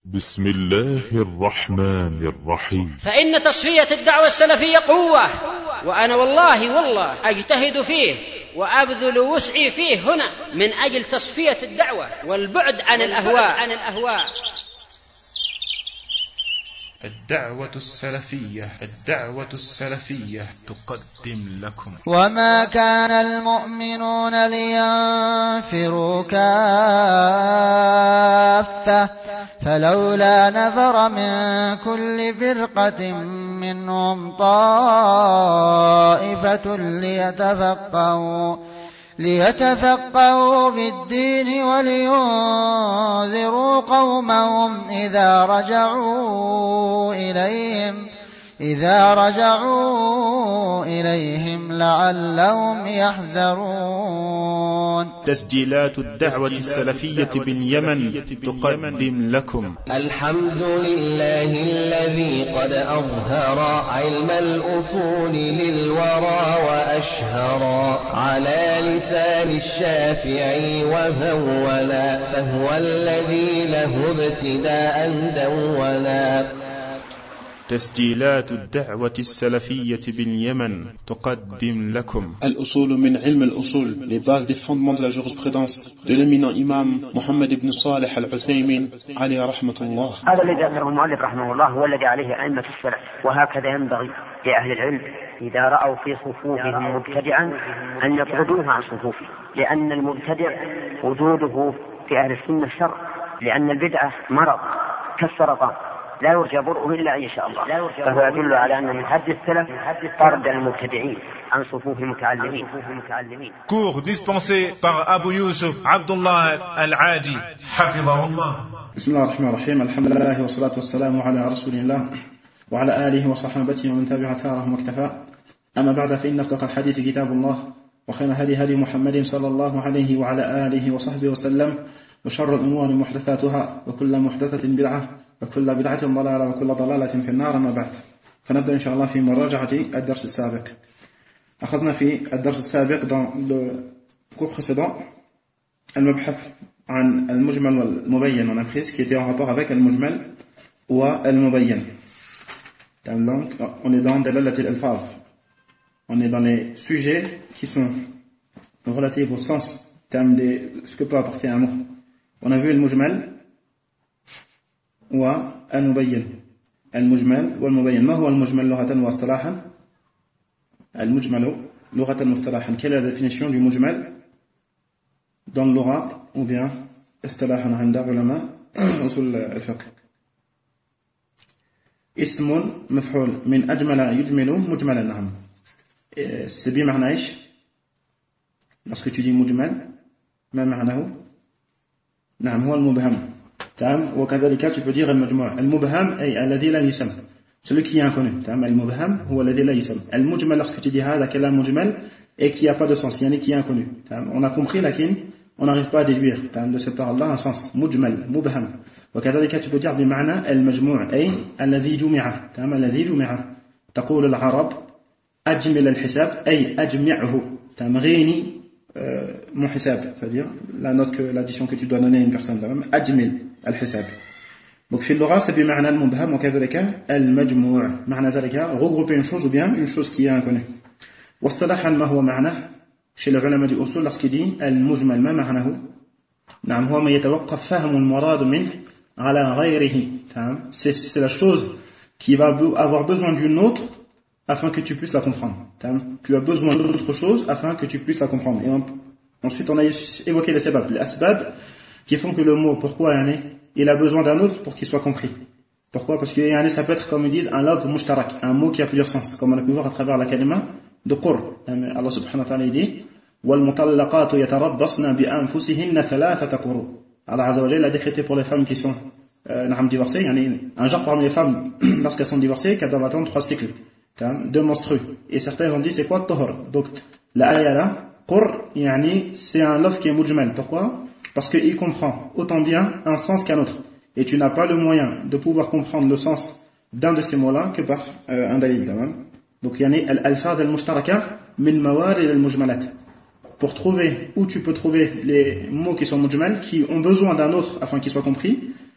بسم الله الرحمن الرحيم. فإن تصفية الدعوة السلفية قوة، وأنا والله أجتهد فيه وأبذل وسعي فيه هنا من أجل تصفية الدعوة والبعد عن الأهواء. الدعوة السلفية تقدم لكم. وما كان المؤمنون لينفروا كافة فلولا نفر من كل فرقة منهم طائفة ليتفقهوا في الدين ولينذروا قومهم إذا رجعوا إليهم لعلهم يحذرون. تسجيلات الدعوة السلفية باليمن تقدم لكم. الحمد لله الذي قد أظهر علم الأصول للورى وأشهر على لسان الشافعي وهولا، فهو الذي له ابتداء دولا. تسجيلات الدعوة السلفية باليمن تقدم لكم. الأصول من علم الأصول, les bases des fondements de la jurisprudence de l'éminent imam Mohammed ibn Salih al-Uthaymin عليه رحمة الله. هذا الذي ذكره المؤلف رحمه الله هو الذي عليه أئمة السلف، وهكذا ينبغي لأهل العلم إذا رأوا في صفوفهم مبتدعا أن يطردوه عن صفوفه، لأن المبتدع وجوده في أهل السنة شر، لأن البدعة مرض كالسرطان لا يرجى برؤه إلا إن شاء الله، فهو يدل على أن من حد السلف طرد المبتدعين عن صفوف المتعلمين. Cours dispensé par Abu Yusuf Abdullah Al-Adi حفظه الله. بسم الله الرحمن الرحيم. الحمد لله والصلاة والسلام على رسول الله وعلى آله وصحابته ومن تبع ثارهم واكتفى. أما بعد، فإن أصدق الحديث كتاب الله، وخير هدي محمد صلى الله عليه وعلى آله وصحبه وسلم، وشر الأمور محدثاتها، وكل محدثة بدعة، وكل بدعة ضلالة، وكل ضلالة في النار. ما بعد، فنبدأ إن شاء الله في مراجعة الدرس السابق. أخذنا في الدرس السابق dans le cours précédent المبحث عن المجمل والمبين. On a pris ce qui était en rapport avec المجمل والمبين. Donc on est dans دلالة الألفاظ, on est dans les sujets qui sont relatifs au sens de ce que peut apporter un mot. On a vu المجمل والمبين. المجمل والمبين. ما هو المجمل لغة واصطلاحا؟ المجمل لغة واصطلاحا. Quelle est la définition du مجمل dans le lugha ou bien اصطلاحا عند علماء أصول الفقه؟ اسم مفعول من أجمل يجمل مجملا. نعم. c'est بمعنى إيش؟ lorsque tu dis مجمل ما معناه؟ نعم هو المبهم. وكذلك tu peux dire المجموع. المبهم أي الذي لا يسمى, celui qui est inconnu. المبهم هو الذي لا يسمى. المجمل lorsque tu dis هذا كلام مجمل et qui n'a pas de sens, يعني qui est inconnu. On a compris لكن on n'arrive pas à déduire de cette parole-là un sens. مجمل مبهم. وكذلك tu peux dire بمعنى المجموع أي الذي جمع. الذي جمع. تقول العرب أجمل الحساب أي أجمعه. غيني mon hisab, c'est-à-dire l'addition que tu dois donner à une personne. أجمل الحساب. Donc في اللغة c'est بمعنى المبهم وكذلك المجموع. معنى ذلك regrouper une chose ou bien une chose qui est inconnue. واصطلاحا ما هو معناه chez les علماء du usul lorsqu'il dit المجمل ما معناه؟ نعم هو ما يتوقف فهم المراد منه على غيره. C'est la chose qui va avoir besoin d'une autre afin que tu puisses la comprendre. Tu as besoin d'autre chose afin que tu puisses la comprendre. Et ensuite on a évoqué les asbab qui font que le mot pourquoi il a besoin d'un autre pour qu'il soit compris. Pourquoi? Parce que ça peut être, comme ils disent, un lafz mushtarak, un mot qui a plusieurs sens, comme on a pu voir à travers la kalima de qur. Allah subhanahu wa ta'ala dit وَالْمُطَلَّقَاتُ يَتَرَبَّصْنَ بِأَنفُسِهِنَّ ثَلَاثَةَ قُرُوء. Allah azza wa jalla a décrété pour les femmes qui sont divorcées, un genre parmi les femmes lorsqu'elles sont divorcées qu'elles doivent attendre 3 cycles de menstrues. Et certains ont dit c'est quoi tahor? Donc la ayah là qur, c'est un lafz qui est mujmal. Pourquoi? Parce qu'il comprend autant bien un sens qu'un autre. Et tu n'as pas le moyen de pouvoir comprendre le sens d'un de ces mots-là que par un dalil. Donc al-alfaz al-mushtaraka min mawarid al-mujmalat. Pour trouver où tu peux trouver les mots qui sont mujmal, qui ont besoin d'un autre afin qu'ils soient compris,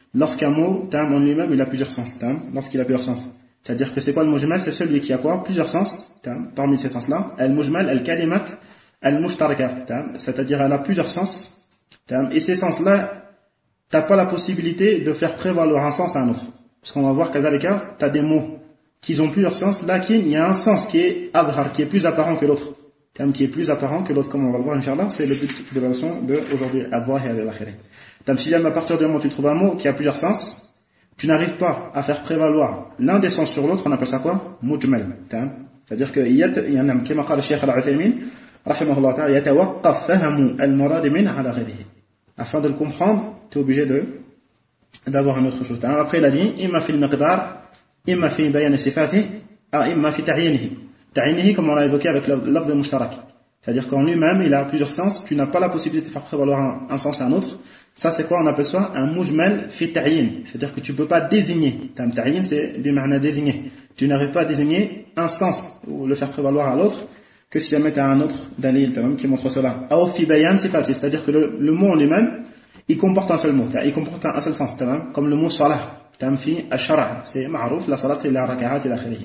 lorsqu'un mot, tam, en lui-même, il a plusieurs sens, tam, lorsqu'il a plusieurs sens. C'est-à-dire que c'est quoi le mujmal? C'est celui qui a quoi? Plusieurs sens, tam, parmi ces sens-là. Al-mujmal, al-kalimat, al-mushtaraka, tam, c'est-à-dire elle a plusieurs sens, tam, et ces sens-là, t'as pas la possibilité de faire prévaloir un sens à un autre. Parce qu'on va voir qu'à Zalika, t'as des mots qui ont plusieurs sens, là, il y a un sens qui est adhar, qui est plus apparent que l'autre. Tam, qui est plus apparent que l'autre, comme on va le voir, Inch'Allah, c'est le but de la leçon d'aujourd'hui, adhar et al-akhirah. Tam, si jamais à partir du moment où tu trouves un mot qui a plusieurs sens, tu n'arrives pas à faire prévaloir l'un des sens sur l'autre, on appelle ça quoi? Mujmal. C'est-à-dire qu'il y a un كما قال الشيخ العثيمين رحمه الله تعالى يتوقف فهم المراد منه على غيره. Afin de le comprendre, tu es obligé d'avoir une autre chose. Après il a dit إما في المقدار إما في بيان صفاته إما في تعيينه. تعيينه comme on l'a évoqué avec l'lafz mushtarak. C'est-à-dire qu'en lui-même, il a plusieurs sens, tu n'as pas la possibilité de faire prévaloir un sens à un autre. Ça, c'est quoi? On appelle ça un mujmal fi ta'yin. C'est-à-dire que tu peux pas désigner. Ta'yin, c'est bima'na désigner. Tu n'arrives pas à désigner un sens ou le faire prévaloir à l'autre que si jamais tu as un autre dalil qui montre cela. Aw fi bayan sifati, c'est-à-dire que le mot en lui-même, il comporte un seul mot. Il comporte un seul sens. Comme le mot salah. Fi ash-shara'. C'est ma'rouf, la salat, c'est la raka'at ila akhirih.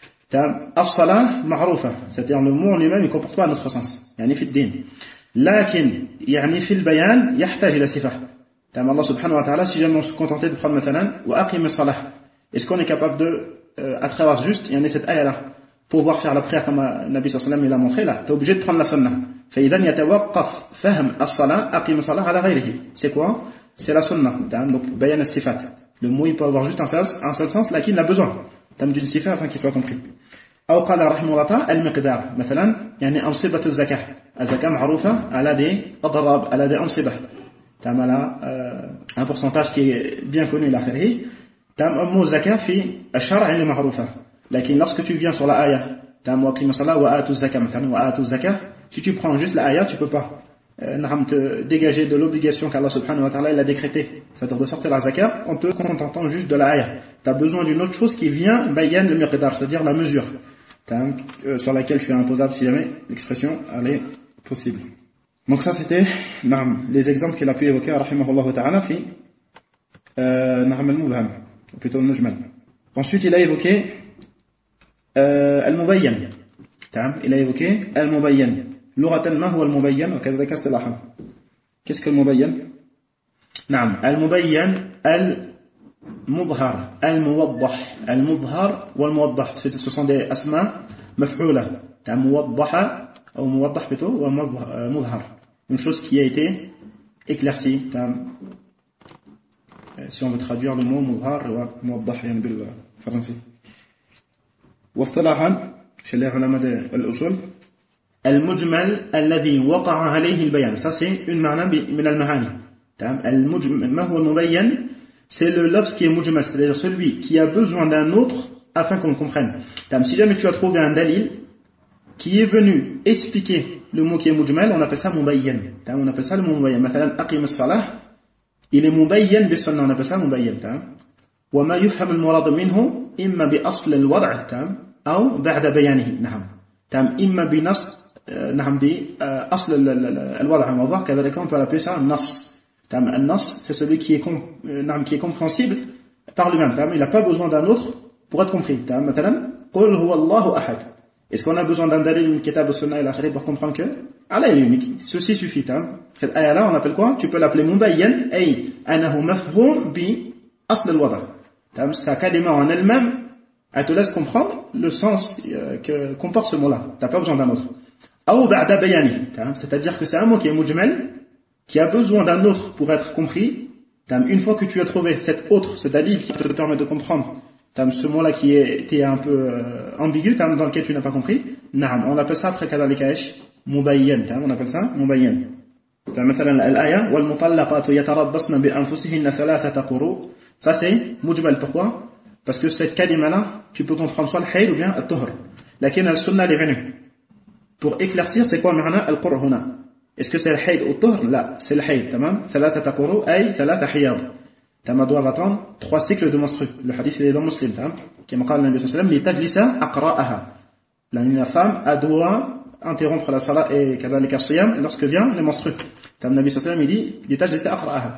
As-salah ma'roufa, c'est-à-dire le mot en lui-même il ne comporte pas un autre sens. يعني في الدين. لكن يعني في البيان يحتاج إلى صفة. Allah subhanahu wa ta'ala, si jamais on se contentait de prendre مثلا وأقم الصلاة, est-ce qu'on est capable de, à travers juste, il y a cette ayah-là, pouvoir faire la prière comme Nabi sallallahu alayhi wa sallam il a montré là, tu es obligé de prendre la sunnah. فإذا يتوقف فهم الصلاة أقم الصلاة على غيره. C'est quoi? C'est la sunnah. Donc بيان الصفات. Le mot il peut avoir juste un seul sens, là qu'il a besoin. d'une sifa afin qu'il soit compris. أو قال رحمه الله تعالى المقدار مثلا يعني أنصبة الزكاة. الزكاة معروفة على des أضراب على des أنصبة. تم على un pourcentage qui est bien connu الآخره. تم مو زكاة في الشرع اللي معروفة. لكن lorsque tu viens sur la ayah تم وقيم الصلاة وآتوا الزكاة مثلا وآتوا الزكاة, si tu prends juste la ayah tu peux pas te dégager de l'obligation qu'Allah subhanahu wa ta'ala il a décrété, c'est-à-dire de sortir la zakat en te contentant juste de la ayah. Tu as besoin d'une autre chose qui vient bayan le miqdar, c'est-à-dire la mesure sur laquelle tu es imposable si jamais l'expression elle est possible. Donc ça c'était les exemples qu'il a pu évoquer rahimahullah ta'ala fi al-mubham, plutôt al-mujmal. Ensuite il a évoqué al-mubayyan. Il a évoqué al-mubayyan. لغة ما هو المبين وكذلك اصطلاحا. Qu'est-ce que le mubayyan? نعم المبين المظهر الموضح المظهر والموضح, ce sont des asma مفعولة. موضحة أو موضح plutôt ومظهر, une chose qui a été éclaircie. Si on veut traduire le mot مظهر وموضح يعني بالفرنسي. واصطلاحا chez les ulama de l'usul المجمل الذي وقع عليه البيان, ça c'est une معنى من المعاني. المجمل ما هو المبين, c'est le lafz qui est mujmal, c'est-à-dire celui qui a besoin d'un autre afin qu'on le comprenne. Si jamais tu as trouvé un dalil qui est venu expliquer le mot qui est mujmal, on appelle ça mubayyan. On appelle ça le mot mubayyan. مثلا أقم الصلاة, il est mubayyan بالسنة, on appelle ça mubayyan. وما يفهم المراد منه إما بأصل الوضع أو بعد بيانه. نعم إما بنص نعم بأصل الوضع الموضوع, كذلك on peut l'appeler ça النص. النص c'est celui qui est compréhensible par lui-même. Il n'a pas besoin d'un autre pour être compris. مثلا قل هو الله أحد. Est-ce qu'on a besoin d'un dalil min kitab as-sunnah et l'akhirah pour comprendre que Allah est unique? Ceci suffit. Cette ayah-là on appelle quoi? Tu peux l'appeler mubayyan, ay أنه مفهوم بأصل الوضع. Ça kalima en elle-même, elle te laisse comprendre le sens que comporte ce mot-là. Tu n'as pas besoin d'un autre. Ou ba'da bayani, c'est-à-dire que c'est un mot qui est mujmal, qui a besoin d'un autre pour être compris. Une fois que tu as trouvé cet autre, c'est-à-dire qui te permet de comprendre ce mot-là qui était un peu ambigu, dans lequel tu n'as pas compris, on appelle ça après kadhalika mubayyan, on appelle ça mubayyan. مثلا الآية والمطلقات يتربصن بأنفسهن ثلاثة قروء, ça c'est mujmal. Pourquoi? Parce que cette kalima-là, tu peux comprendre soit le hayd ou bien al-tuhr. Lakin al-sunnah est venue pour éclaircir c'est quoi ma'na al-qur' huna. Est-ce que c'est le hayd ou le tuhr? Là, c'est le hayd. Tamam, thalathata quru ay thalatha hiyad. Tamam, doit attendre 3 cycles de menstrues. Le hadith il est dans Muslim, tamam, qui m'a dit le Nabi sallallahu alayhi wa sallam li tajlisa aqra'aha. La femme a doit interrompre la salat et kadhalika as-siyam lorsque vient les menstrues. Tamam, le Nabi sallallahu alayhi wa sallam il dit li tajlisa aqra'aha.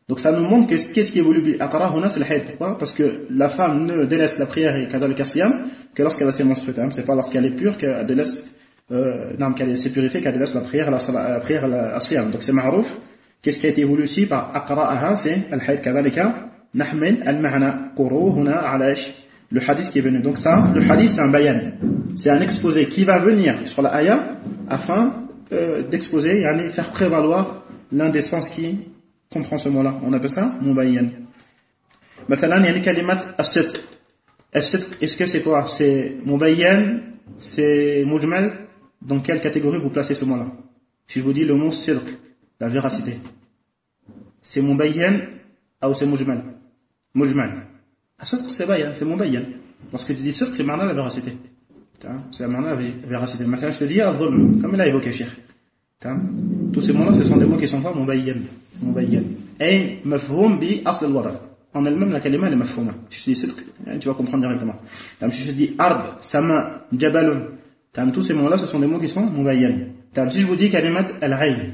Donc ça nous montre que qu'est-ce qui évolue bil-aqra huna, c'est le hayd. Pourquoi? Parce que la femme ne délaisse la prière et kadhalika as-siyam que lorsqu'elle a ses menstrues. C'est pas lorsqu'elle est pure qu'elle délaisse qu'elle s'est purifiée qu'elle délaisse la prière la siyam. Donc c'est ma'rouf. Qu'est-ce qui a été évolué ici par aqra'aha, c'est al-hayd kadhalika nahmil al-ma'na quru huna ala le hadith qui est venu. Donc ça, le hadith c'est un bayan. C'est un exposé qui va venir sur la ayah afin d'exposer, faire prévaloir l'un des sens qui comprend ce mot-là. On appelle ça mubayyan. Mathalan, il y a les kalimat as-sidq. As-sidq, est-ce que c'est quoi? C'est mubayyan, c'est mujmal. Dans quelle catégorie vous placez ce mot-là? Si je vous dis le mot sidq, la véracité, c'est mubayyan ou c'est mujmal? Mujmal. As-sidq, c'est bayan, c'est mubayyan. Lorsque tu dis sidq, c'est marna la véracité. C'est la marna la véracité. Mathalan, je te dis al-dhulm, comme il a évoqué, Cheikh. Tous ces mots-là, ce sont des mots qui sont pas mubayyan. Et mafhoum bi asl al-wada. En elle-même, la kalima elle est mafhouma. Si je dis sidq, tu vas comprendre directement. Si je dis ard, sama, jabalun, tous ces mots-là, ce sont des mots qui sont mubayyan. Si je vous dis kalimat al-hayn,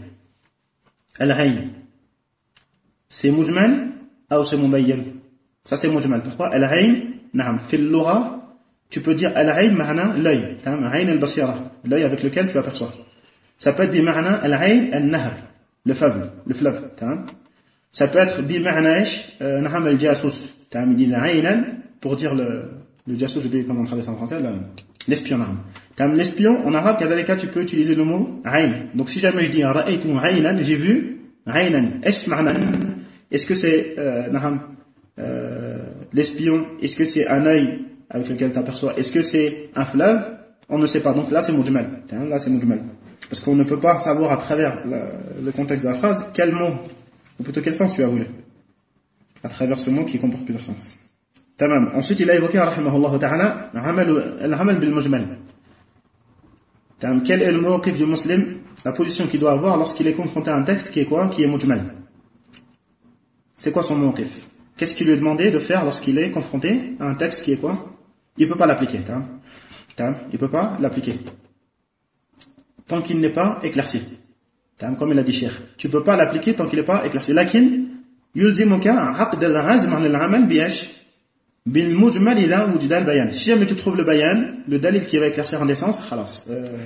c'est mujmal ou c'est mubayyan? Ça c'est mujmal. Pourquoi? Al-hayn, na'am, fil lugha, tu peux dire al-hayn ma'na l'œil, hayn al-basira, l'œil avec lequel tu aperçois. Ça peut être bi ma'na al-hayn al-nahr, le fleuve. Ça peut être bi ma'na na'am al-jasus. Ils disent aynan pour dire le jasus, je vais comment on traduit ça en français, l'espion. L'espion en arabe, kadhalika tu peux utiliser le mot ayn. Donc si jamais je dis ra'aytu aynan, j'ai vu aynan. Est-ce que c'est l'espion? Est-ce que c'est un œil avec lequel tu aperçois? Est-ce que c'est un fleuve? On ne sait pas. Donc là c'est mujmal. Là c'est mujmal. Parce qu'on ne peut pas savoir à travers le contexte de la phrase quel mot, ou plutôt quel sens tu as voulu, à travers ce mot qui comporte plusieurs sens. Tamam. Ensuite il a évoqué rahimahullah ta'ala al-amal bil mujmal. Quel est le mawqif du musulman, la position qu'il doit avoir lorsqu'il est confronté à un texte qui est quoi? Qui est mujmal. C'est quoi son mawqif? Qu'est-ce qu'il lui est demandé de faire lorsqu'il est confronté à un texte qui est quoi? Il ne peut pas l'appliquer. Il ne peut pas l'appliquer tant qu'il n'est pas éclairci. Comme il a dit Cheikh, tu ne peux pas l'appliquer tant qu'il n'est pas éclairci. Lakin yulzimuka aqd al-azm an al-amal bi'ash bil mujmal ila wujida al-bayan. Si jamais tu trouves le bayan, le dalil qui va éclaircir en des sens, khalas.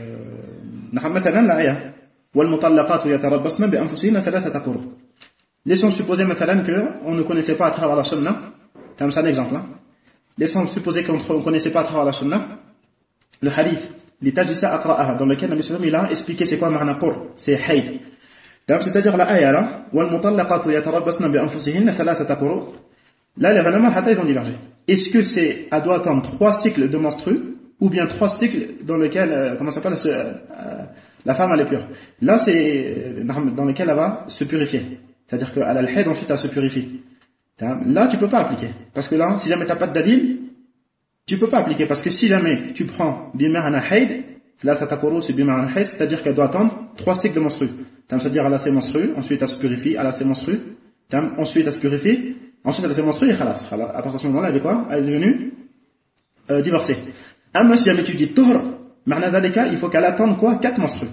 مثلا l'aya wal mutallaqat yatarabbasna bi anfusihinna thalathata quru. Laissons supposer مثلا que on ne connaissait pas à travers la sunna. C'est un exemple. Laissons supposer qu'on ne connaissait pas à travers la sunna le hadith litajisa aqra'aha, dans lequel Nabi sallallahu alayhi wa sallam il a expliqué c'est quoi ma'na qur, c'est hayd. C'est-à-dire la aya là, wal mutallaqatu yatarabbasna bi anfusihinna thalathata quru. Là les ulama hatta ils ont divergé. Est-ce que c'est elle doit attendre 3 cycles de menstrues ou bien 3 cycles dans lesquels comment ça s'appelle la femme elle est pure. Là c'est dans lesquels elle va se purifier. C'est-à-dire qu'elle a le hayd ensuite elle se purifie. Là tu peux pas appliquer parce que là si jamais t'as pas de dalil, tu peux pas appliquer parce que si jamais tu prends bima'na hayd, là tatakuru c'est bima'na hayd, c'est-à-dire qu'elle doit attendre 3 cycles de menstrues. C'est-à-dire elle a ses menstrues, ensuite elle se purifie, elle a ses menstrues, ensuite elle se purifie, ensuite elle a ses menstrues et khalas. À partir de ce moment-là, elle est quoi? Elle est devenue divorcée. Mais si jamais tu dis tuhr, ma'na dhalika, il faut qu'elle attende quoi? 4 menstrues.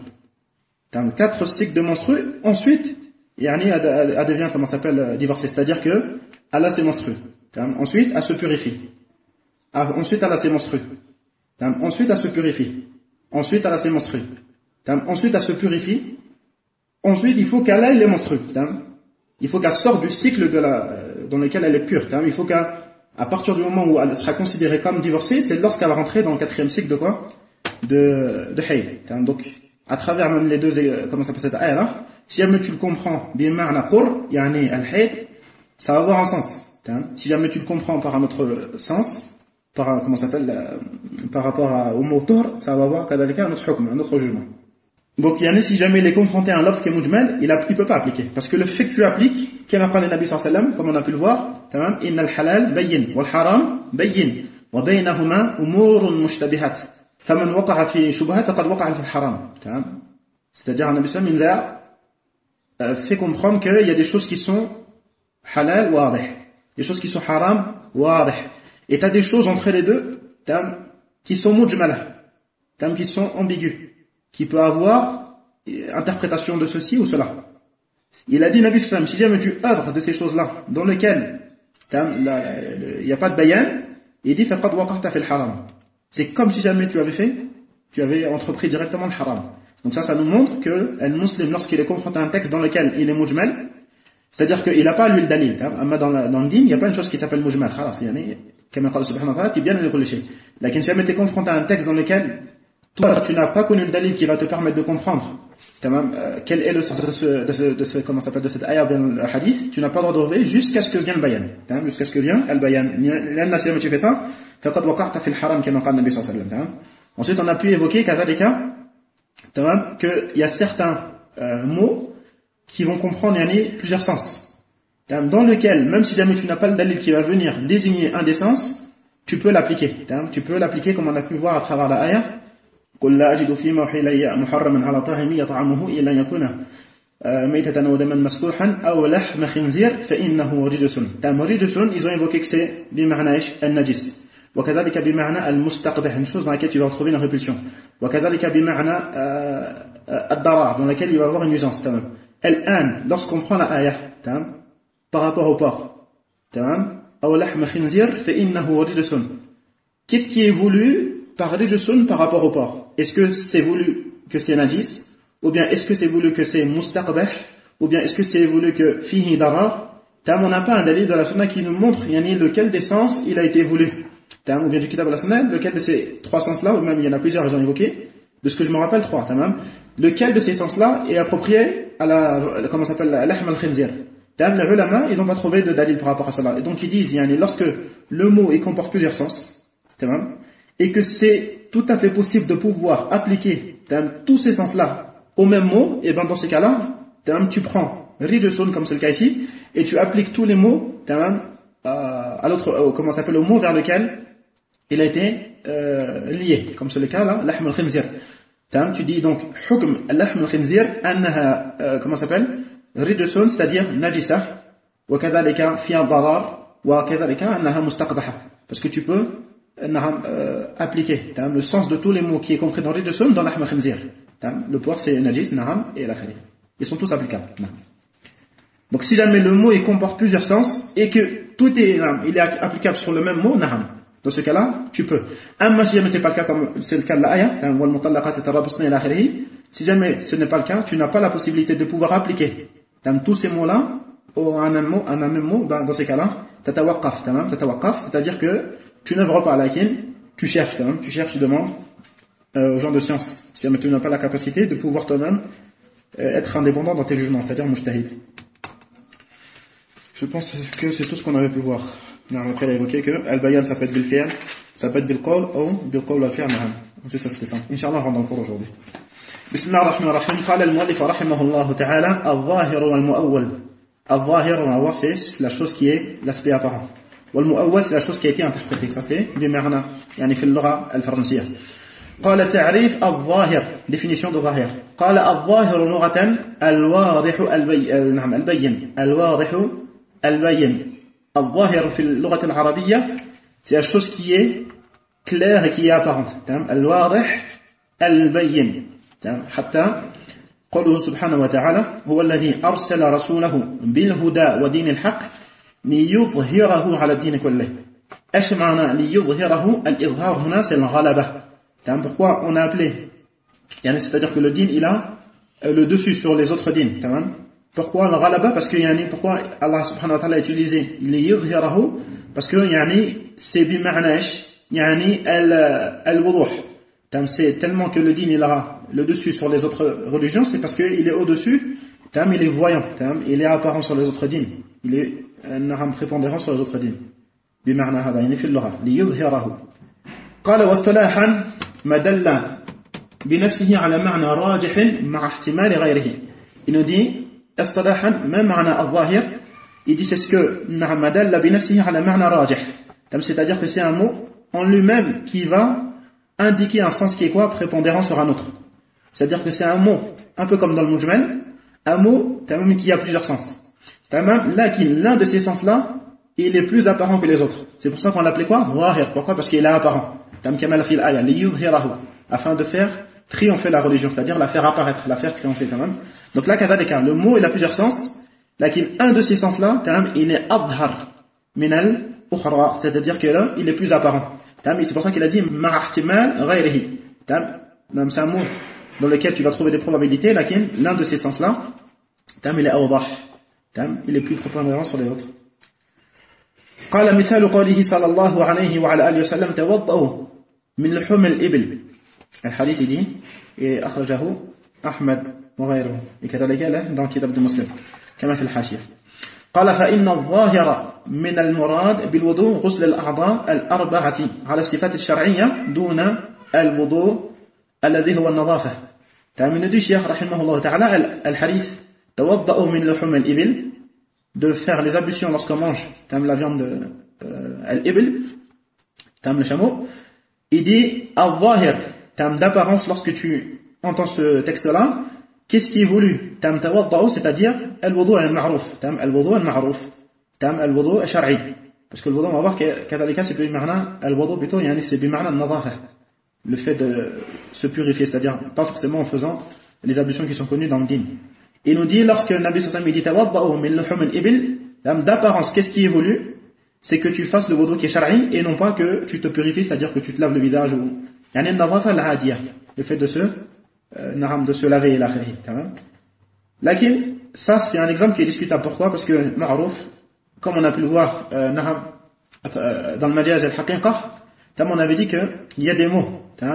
4 cycles de menstrues, ensuite elle devient comment ça s'appelle divorcée, c'est-à-dire que elle a ses menstrues. Ensuite elle se purifie. Ensuite elle a ses menstrues. Ensuite elle se purifie. Ensuite elle a ses menstrues. Ensuite elle se purifie. Ensuite il faut qu'elle ait les menstrues. Il faut qu'elle sorte du cycle dans lequel elle est pure. Il faut qu'à partir du moment où elle sera considérée comme divorcée, c'est lorsqu'elle va rentrer dans le 4e cycle de quoi? De hayd. Donc à travers même les deux comment ça s'appelle cette ayah là, si jamais tu le comprends bima'na qur, yani al-hayd, ça va avoir un sens. Si jamais tu le comprends par un autre sens, comment ça s'appelle par rapport au mot tur, ça va avoir kadhalika un autre hukm, un autre jugement. Donc si jamais il est confronté à un lafz qui est mujmal, il peut pas appliquer parce que le fait que tu appliques, comme a parlé Nabi sallallahu alayhi wa sallam, comme on a pu le voir, innal halal bayyin wal haram bayyin wa baynahuma umurun mushtabihat faman waqa'a fi shubhat faqad waqa'a fi al-haram. C'est-à-dire Nabi sallallahu alayhi wa sallam fait comprendre qu'il y a des choses qui sont halal wadih, des choses qui sont haram wadih, et tu as des choses entre les deux qui sont mujmalah, qui sont ambiguës, qui peut avoir interprétation de ceci ou cela. Il a dit, Nabi sallam, si jamais tu œuvres de ces choses-là, dans lesquelles il n'y a pas de bayan, il dit, faqad waqa'ta fil haram. C'est comme si jamais tu avais entrepris directement le haram. Donc ça nous montre que un musulman, lorsqu'il est confronté à un texte dans lequel il est mujmal, c'est-à-dire qu'il n'a pas lui le dalil. Dans le din, il n'y a pas une chose qui s'appelle mujmal. Comme Allah subhanahu wa ta'ala, tu bien le shay. Mais si jamais tu es confronté à un texte dans lequel toi tu n'as pas connu le dalil qui va te permettre de comprendre quel est le sens de cette ayah dans le hadith, tu n'as pas le droit d'ouvrir jusqu'à ce que vienne le bayan. Jusqu'à ce que vienne le bayan. Si jamais tu fais ça, faqad waqa'ta fil haram kama qala Nabi sallallahu alayhi wa sallam. Ensuite, on a pu évoquer qu'il y a certains mots qui vont comprendre plusieurs sens. Dans lequel, même si jamais tu n'as pas le dalil qui va venir désigner un des sens, tu peux l'appliquer. Tu peux l'appliquer comme on a pu voir à travers la ayah. قل لا أجد فيما أوحي إلي محرما على طاعم يطعمه إلا أن يكون ميتة أو دما مسفوحا أو لحم خنزير فإنه رجس. رجس, ils ont évoqué que c'est بمعنى النجس. وكذلك بمعنى المستقبح, une chose dans laquelle tu vas retrouver une répulsion. وكذلك بمعنى الضرار, dans laquelle il va avoir une nuisance. الآن, lorsqu'on prend la ayah par rapport au porc, أو لحم خنزير فإنه رجس. Qu'est-ce qui est voulu par rijsun par rapport au porc? Est-ce que c'est voulu que c'est najis, ou bien est-ce que c'est voulu que c'est mustaqbah, ou bien est-ce que c'est voulu que fihi darar? On n'a pas un dalil de la sunna qui nous montre lequel des sens il a été voulu. Ou bien du kitab de la sunna, lequel de ces trois sens-là, ou même il y en a plusieurs, ils ont évoqué, de ce que je me rappelle, trois, lequel de ces sens-là est approprié à la, comment s'appelle, la lahm al-khinzir. Les ulama, ils n'ont pas trouvé de dalil par rapport à cela. Et donc ils disent, lorsque le mot il comporte plusieurs sens, et que c'est tout à fait possible de pouvoir appliquer tous ces sens-là au même mot, et bien dans ces cas-là, tu prends rijsun comme c'est le cas ici, et tu appliques tous les mots à l'autre, comment s'appelle, au mot vers lequel il a été lié, comme c'est le cas là, lahm al-khinzir. Tu dis donc hukm lahm al-khinzir annaha, comment s'appelle, rijsun, c'est-à-dire najisa, wa kadhalika fiha darar, wa kadhalika annaha mustaqbaha, parce que tu peux appliquer le sens de tous les mots qui est compris dans rijsun dans lahm al-khinzir. Le porc c'est najis, naham et la khali. Ils sont tous applicables. Donc si jamais le mot il comporte plusieurs sens et que tout il est applicable sur le même mot, naham. Dans ce cas-là, tu peux. Amma si jamais c'est pas le cas comme c'est le cas de la ayah, si jamais ce n'est pas le cas, tu n'as pas la possibilité de pouvoir appliquer tous ces mots-là en un même mot, dans ces cas-là, tatawaqaf, c'est-à-dire que tu n'œuvres pas, lakin, tu cherches, tu demandes aux gens de science, si jamais tu n'as pas la capacité de pouvoir toi-même être indépendant dans tes jugements, c'est-à-dire mujtahid. Je pense que c'est tout ce qu'on avait pu voir. Après, il a évoqué que al-bayan ça peut être bil-fi'l, ça peut être bil-qawl ou bil-qawl al-fi'l. C'est ça, c'était ça. Inch'Allah, on rentre dans le cours aujourd'hui. Bismillah ar-Rahman ar-Rahim. Qala al-mu'allif rahimahullah ta'ala, al-zahir wal-mu'awwal. Al-zahir, on va voir, c'est la chose qui est l'aspect apparent. Wal-mu'awwal, c'est la chose qui a été interprétée. Ça, c'est bi'ma'na, yani fi al-lugha al-faransiyya. قال تعريف الظاهر définition de ظاهر قال الظاهر لغة الواضح البين الواضح البين الظاهر في اللغة العربية c'est la chose qui est claire et qui est apparente الواضح البين حتى قوله سبحانه وتعالى هو الذي أرسل رسوله بالهدى ودين الحق ليظهره على الدين كله ايش معنى ليظهره الإظهار هنا c'est الغلبة. Pourquoi on a appelé, c'est-à-dire que le din il a le dessus sur les autres din. Pourquoi le ghalaba? Parce que pourquoi Allah subhanahu wa ta'ala a utilisé li yudhhirahu? Parce que c'est bima'nash al-wuduh. C'est tellement que le din il a le dessus sur les autres religions, c'est parce qu'il est au-dessus, il est voyant, il est apparent sur les autres din, il est prépondérant sur les autres din. Bima'na hada fi al-lugha li yudhhirahu. قال واصطلاحا ما دل بنفسه على معنى راجح مع احتمال غيره. Il nous dit اصطلاحا ما معنى الظاهر. Il dit c'est ce que ما دل بنفسه على معنى راجح. C'est-à-dire que c'est un mot en lui-même qui va indiquer un sens qui est quoi, prépondérant sur un autre. C'est-à-dire que c'est un mot un peu comme dans le mujmal, un mot qui a plusieurs sens. L'un de ces sens-là il est plus apparent que les autres. C'est pour ça qu'on l'appelait quoi? Zahir. Pourquoi? Parce qu'il est apparent. Afin de faire triompher la religion, c'est-à-dire la faire apparaître, la faire triompher quand même. Donc là, kadhalika, le mot il a plusieurs sens, lakin un de ces sens-là, il est adhar min al-ukhra, c'est-à-dire que là, il est plus apparent. C'est pour ça qu'il a dit ma'a ihtimal ghayrihi. C'est un mot dans lequel tu vas trouver des probabilités, lakin l'un de ces sens-là, il est awdah, il est plus prépondérant sur les autres. قال مثال قوله صلى الله عليه وعلى آله وسلم توضأوا من لحوم الإبل. الحديث دي أخرجه أحمد وغيره كذلك له dans كتاب مسلم كما في الحاشية. قال فإن الظاهر من المراد بالوضوء غسل الأعضاء الأربعة على الصفات الشرعية دون الوضوء الذي هو النظافة. من الشيخ رحمه الله تعالى الحديث توضأوا من لحوم الإبل, de faire les ablutions lorsqu'on mange la viande de al-ibl, le chameau. Il dit al-zahir, d'apparence, lorsque tu entends ce texte-là, qu'est-ce qui est voulu? Tawadda'u, c'est-à-dire al-wudu' al-ma'ruf, al-wudu' al-ma'ruf, al-wudu' al-shar'i. Parce que le wudu', on va voir que c'est bima'na al-wudu' plutôt, c'est bima'na al-nazafa, le fait de se purifier, c'est-à-dire pas forcément en faisant les ablutions qui sont connues dans le din. Il nous dit, lorsque le Nabi sallallahu alayhi wa sallam dit tawadda'u min luhum al-ibil, d'apparence, qu'est-ce qui est voulu? C'est que tu fasses le wudu qui est shar'i et non pas que tu te purifies, c'est-à-dire que tu te laves le visage ou le fait de se laver et l'akhiri. Lakin, ça c'est un exemple qui est discutable. Pourquoi? Parce que ma'rouf, comme on a pu le voir dans le majaz al-haqiqa, on avait dit qu'il y a des mots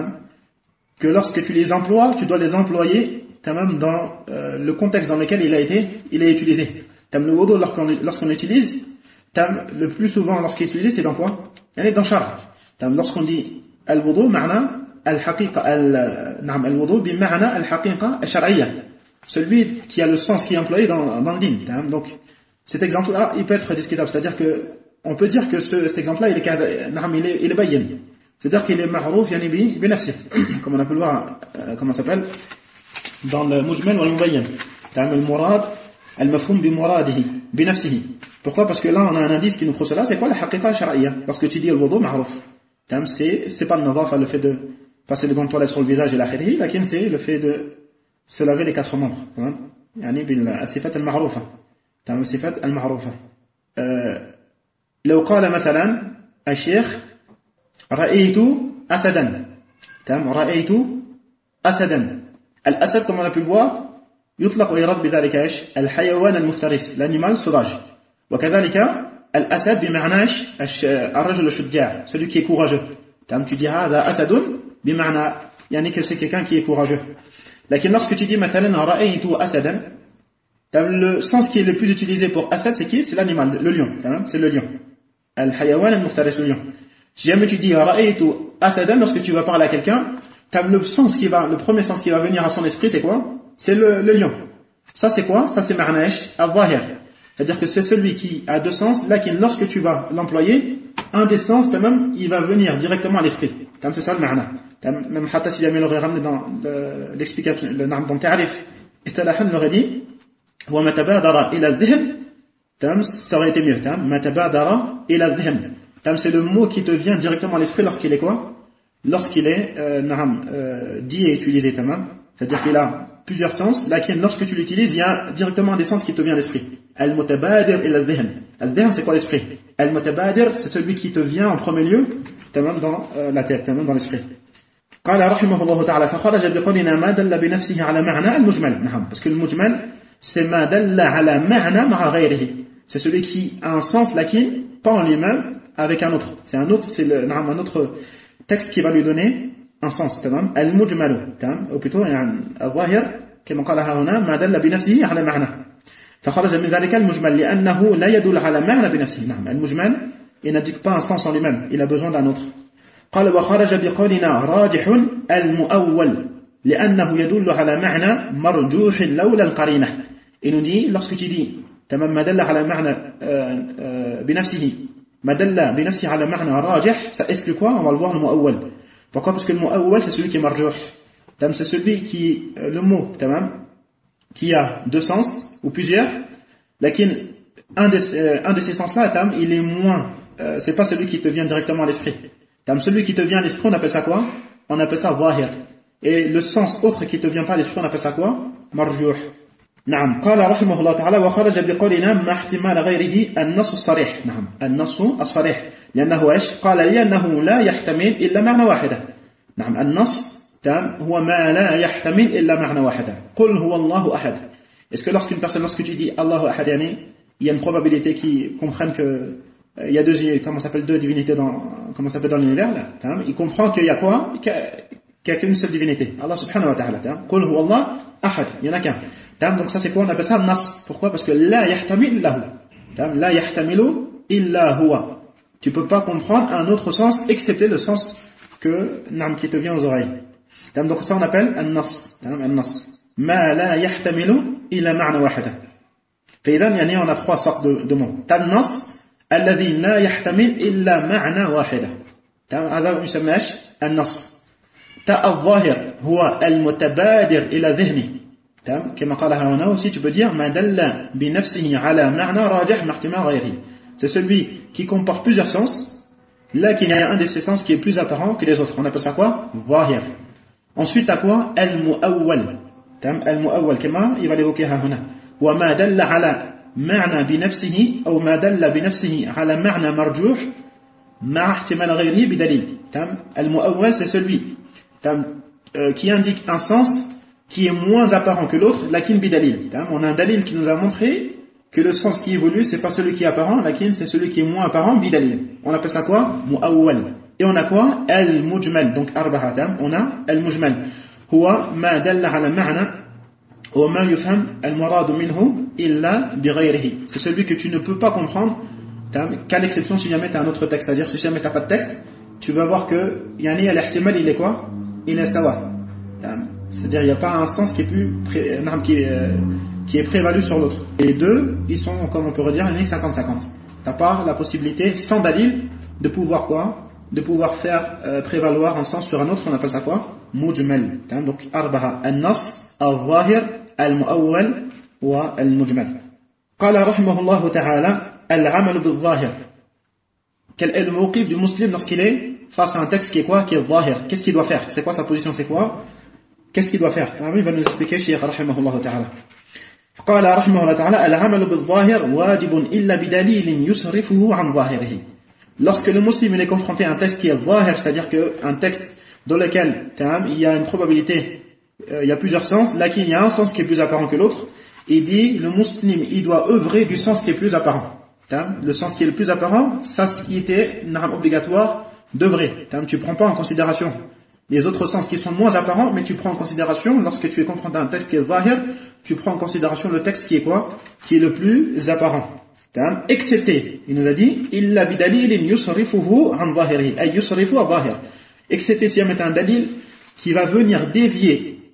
que lorsque tu les emploies, tu dois les employer dans le contexte dans lequel il est utilisé. Le wudu, lorsqu'on l'utilise, le plus souvent lorsqu'il est utilisé, c'est dans quoi? Dans shara. Lorsqu'on dit al-wudu, ma'na al-haqiqa, al-wudu bi-ma'na al-haqiqa al-shar'iyya. Celui qui a le sens qui est employé dans le din. Donc, cet exemple-là, il peut être discutable. C'est-à-dire que, on peut dire que cet exemple-là, il est bayyin. C'est-à-dire qu'il est ma'rouf, yani bi nafsi. Comme on a pu le voir, comment ça s'appelle? Dans le mujmal ou le mubayyan. Al-murad, al-mafhum bi-muradihi, bi-nafsihi. Pourquoi? Parce que là, on a un indice qui nous prouve cela, c'est quoi la haqiqa shar'iyya? Parce que tu dis al-wudu ma'ruf. C'est pas le nadafa, le fait de passer les gants de toilette sur le visage et la khidhi, lakin c'est le fait de se laver les 4 membres. Yani bil-sifat al-ma'rufa. الصفات المعروفة. لو قال مثلا الشيخ رأيت أسدا. رأيت أسدا. الأسد comme on a pu le voir يطلق ويراد بذلك ايش؟ الحيوان المفترس, l'animal sauvage. وكذلك الأسد بمعنى الرجل الشجاع, celui qui est courageux. tu dis هذا أسد بمعنى يعني que c'est quelqu'un qui est courageux. لكن lorsque tu dis مثلا رأيت أسدا, le sens qui est le plus utilisé pour asad, c'est qui? C'est l'animal, le lion. C'est le lion. Al-hayawan al-muftaris, le lion. Si jamais tu dis ra'aytu asadan, lorsque tu vas parler à quelqu'un, le premier sens qui va venir à son esprit, c'est quoi? C'est le lion. Ça c'est quoi? Ça c'est ma'nash al-zahir. C'est-à-dire que c'est celui qui a 2 sens, là, lorsque tu vas l'employer, un des sens, il va venir directement à l'esprit. C'est ça le ma'na. Même hatta si jamais l'aurait ramené dans l'explication, dans le ta'rif, istalahan l'aurait dit, وما تبادر إلى الذهن, ça aurait été mieux. ما تبادر إلى الذهن, c'est le mot qui te vient directement à l'esprit lorsqu'il est quoi? Lorsqu'il est dit et utilisé. C'est-à-dire qu'il a plusieurs sens, lakin lorsque tu l'utilises, il y a directement des sens qui te vient à l'esprit. Al-mutabadir ila al-dhihn. Al-dhihn, c'est quoi l'esprit? Al-mutabadir, c'est celui qui te vient en premier lieu dans la tête, dans l'esprit. قال رحمه الله تعالى فخرج بقولنا ما دل بنفسه على معنى المجمل. parce que le mujmal, c'est ma dalla ala ma'na ma'a ghayrihi. C'est celui qui a un sens lakin pas en lui-même avec un autre. C'est un autre texte qui va lui donner un sens. Al-mujmalu, ou plutôt al-zahir كما قالها هنا ما دل بنفسه على معنى. فخرج من ذلك المجمل لأنه لا يدل على معنى بنفسه. المجمل il n'indique pas un sens en lui-même, il a besoin d'un autre. قال وخرج بقولنا راجح المؤول لأنه يدل على معنى مرجوح لولا القرينة. Il nous dit, lorsque tu dis ما دل على معنى بنفسه ما دل بنفسه على معنى راجح, ça exclut quoi? On va le voir le mu'awwal. Pourquoi? Parce que le mu'awwal, c'est celui qui est marjuh. C'est celui qui, le mot qui a 2 sens ou plusieurs, lakin un de ces sens-là, il est moins, c'est pas celui qui te vient directement à l'esprit. Celui qui te vient à l'esprit, on appelle ça quoi? On appelle ça zahir. Et le sens autre qui te vient pas à l'esprit, on appelle ça quoi? Marjuh. نعم قال رحمه الله تعالى وخرج بقولنا مع احتمال غيره النص الصريح نعم النص الصريح لأنه إيش قال لأنه لا يحتمل إلا معنى واحدة نعم النص هو ما لا يحتمل إلا معنى واحدة قل هو الله أحد. Est-ce que lorsqu'une personne, lorsque tu dis Allahu Ahad yani, il y a une probabilité qu'ils comprennent que il y a deux divinités dans l'univers là, il comprend qu'il y a quoi, qu'il y a qu'une seule divinité, Allah subhanahu wa ta'ala. Qul huwa Allah ahad, il y en a qu'un. Donc ça c'est quoi, on appelle ça nas. Pourquoi? Parce que la yahtamil illa hu. La yahtamilu illa huwa. Tu peux pas comprendre un autre sens excepté le sens qui te vient aux oreilles. Donc ça on appelle un nas. ما لا يحتمل إلا معنى واحدة. فإذا يعني on a trois sortes de mots. النص الذي لا يحتمل إلا معنى واحدة. هذا يسمى النص. الظاهر هو المتبادر إلى ذهني. كما قالها هنا aussi tu peux dire ما دل بنفسه على معنى راجح مع احتمال غيره. C'est celui qui comporte plusieurs sens. Là qu'il y a un de ces sens qui est plus apparent que les autres. On appelle ça quoi? ظاهر. Ensuite à quoi? المؤول. المؤول كما il va l'évoquer هنا وما دل على معنى بنفسه أو ما دل بنفسه على معنى مرجوح مع احتمال غيره بدليل. المؤول c'est celui qui indique un sens qui est moins apparent que l'autre lakin bidalil. On a un dalil qui nous a montré que le sens qui évolue c'est pas celui qui est apparent lakin c'est celui qui est moins apparent bidalil. On appelle ça quoi? Mu'awwal. Et on a quoi? Al-mujmal. Donc arba'a. On a al-mujmal هو ما دل على معنى وما يفهم المراد منه إلا بغيره. C'est celui que tu ne peux pas comprendre qu'à l'exception si jamais tu as un autre texte. C'est-à-dire si jamais tu n'as pas de texte, tu vas voir que yani al-ihtimal il est quoi? Il est sawa. C'est-à-dire il n'y a pas un sens qui est prévalu sur l'autre. Les deux, ils sont comme on peut dire 50-50. Tu n'as pas la possibilité sans dalil de pouvoir quoi? De pouvoir faire prévaloir un sens sur un autre. On appelle ça quoi? مجمل. Donc أربعة النص الظاهر المؤول والمجمل. قال رحمه الله تعالى العمل بالظاهر. Quel est le mawqif du musulman lorsqu'il est face à un texte qui est quoi? Qui est ظاهر. Qu'est-ce qu'il doit faire? C'est quoi sa position? C'est quoi? Qu'est-ce qu'il doit faire? Il va nous expliquer Cheikh رحمه الله تعالى. قال رحمه الله تعالى العمل بالظاهر واجب إلا بدليل يصرفه عن ظاهره. Lorsque le musulman est confronté à un texte qui est ظاهر, c'est-à-dire qu'un texte dans lequel il y a une probabilité, il y a plusieurs sens, là qu'il y a un sens qui est plus apparent que l'autre, il dit le musulman il doit œuvrer du sens qui est plus apparent. Le sens qui est le plus apparent, ça ce qui était obligatoire d'œuvrer. Tu ne prends pas en considération les autres sens qui sont moins apparents, mais tu prends en considération, lorsque tu es confronté à un texte qui est zahir, tu prends en considération le texte qui est quoi? Qui est le plus apparent. Excepté, il nous a dit, illa bidalilin yusrifuhu an zahirihi, ay yusrifu an zahir. Excepté si un dalil qui va venir dévier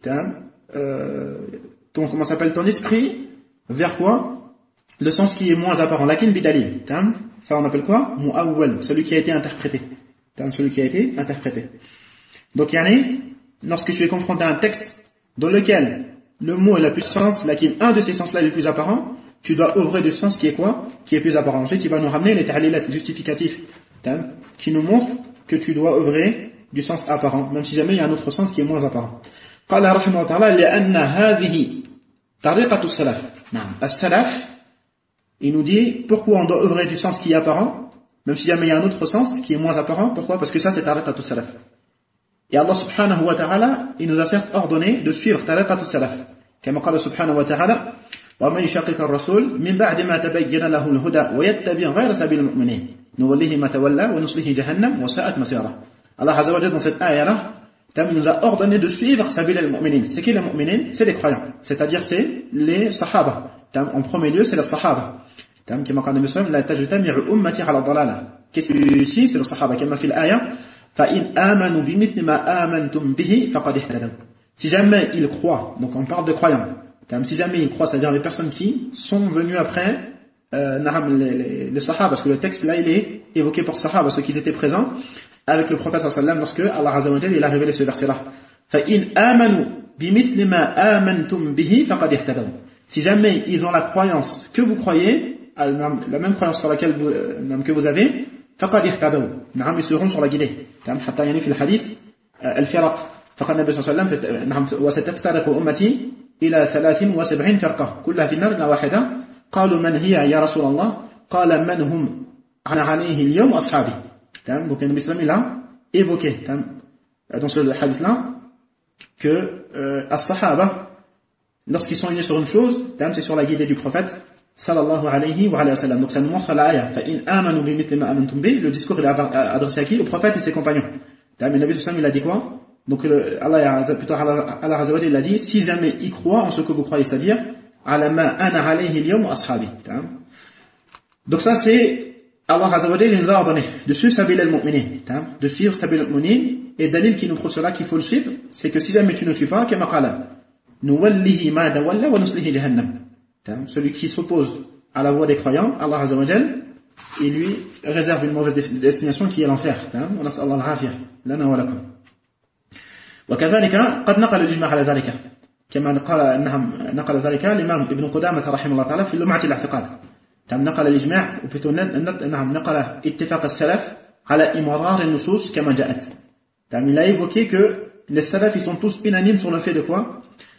ton esprit vers quoi? Le sens qui est moins apparent. Lakin bidalil. Ça on appelle quoi? Mu'awwal, celui qui a été interprété. Celui qui a été interprété. Donc yani, lorsque tu es confronté à un texte dans lequel le mot est la plus sens, lakin un de ces sens-là est le plus apparent, tu dois œuvrer du sens qui est quoi? Qui est plus apparent. Ensuite il va nous ramener les ta'lilat justificatifs qui nous montrent que tu dois œuvrer du sens apparent, même si jamais il y a un autre sens qui est moins apparent. قال رحمه الله تعالى لأن هذه طريقة السلف. نعم. السلف, il nous dit pourquoi on doit œuvrer du sens qui est apparent, même si jamais il y a un autre sens qui est moins apparent. Pourquoi? Parce que ça c'est طريقة السلف. Et Allah subhanahu wa ta'ala, il nous a certes ordonné de suivre طريقة السلف. كما قال سبحانه وتعالى ومن يشاقق الرسول من بعد ما تبين له الهدى ويتبع غير سبيل المؤمنين نوليه ما تولى ونصليه جهنم وساءت مصيره. Allah Azza wa Jalla dans cette ayah-là, il nous a ordonné de suivre sabil al-mu'minin. C'est qui les mu'minin? C'est les croyants. C'est-à-dire c'est les sahaba. En premier lieu, c'est les sahaba. Qui m'a dit Muslim, la tajtami'u ummati ala dalala. Qu'est-ce que c'est ici? C'est les sahaba. Qui m'a fait l'ayah, fa in amanu bimithli ma amantum bihi faqad ihtadaw. Si jamais ils croient, donc on parle de croyants. Si jamais ils croient, c'est-à-dire les personnes qui sont venues après les sahaba, parce que le texte là il est évoqué pour sahaba, ceux qui étaient présents avec le prophète sallallahu lorsque Allah Azza wa Jalla il a révélé ce verset là. Fa in amanu bimithli ma amantum bihi faqad ihtadaw. Si jamais ils ont la croyance que vous croyez, la même croyance sur laquelle que vous avez, faqad ihtadaw. Naam, ils seront sur la guidée. حتى يعني في الحديث الفرق فقال النبي صلى الله عليه وسلم وستفترق أمتي إلى 73 فرقة كلها في النار إلا واحدة قالوا من هي يا رسول الله قال من هم أنا عليه اليوم أصحابي. Donc le Nabi il a évoqué dans ce hadith-là que as-sahaba lorsqu'ils sont unis sur une chose, c'est sur la guidée du prophète sallallahu alayhi wa sallam. Donc ça nous montre l'ayah fa in amanu bi mithli ma amantum bi. Le discours il est adressé à qui? Au prophète et ses compagnons. Le Nabi il a dit quoi? Donc Allah Azza wa Jalla il a dit si jamais ils croient en ce que vous croyez, c'est-à-dire ala ma ana alayhi al-yawm ashabi. Donc ça c'est Allah Azza wa Jalla nous a ordonné de suivre sabil al-mu'minin, de suivre sabil al-mu'minin, et dalil qui nous prouve cela qu'il faut le suivre, c'est que si jamais tu ne suis pas, kama qala nuwallihi ma tawalla wa nuslihi jahannam. Celui qui s'oppose à la voie des croyants, Allah Azza wa Jalla, il lui réserve une mauvaise destination qui est l'enfer. On a Allah al-afiyah lana wa lakum. وكذلك قد نقل الإجماع على ذلك كما نقل ذلك الإمام ابن قدامة رحمه الله تعالى في لمعة الاعتقاد. نقل الإجماع ou plutôt نقل اتفاق السلف على إمرار النصوص كما جاءت. Il a évoqué que les salafs ils sont tous unanimes sur le fait de quoi?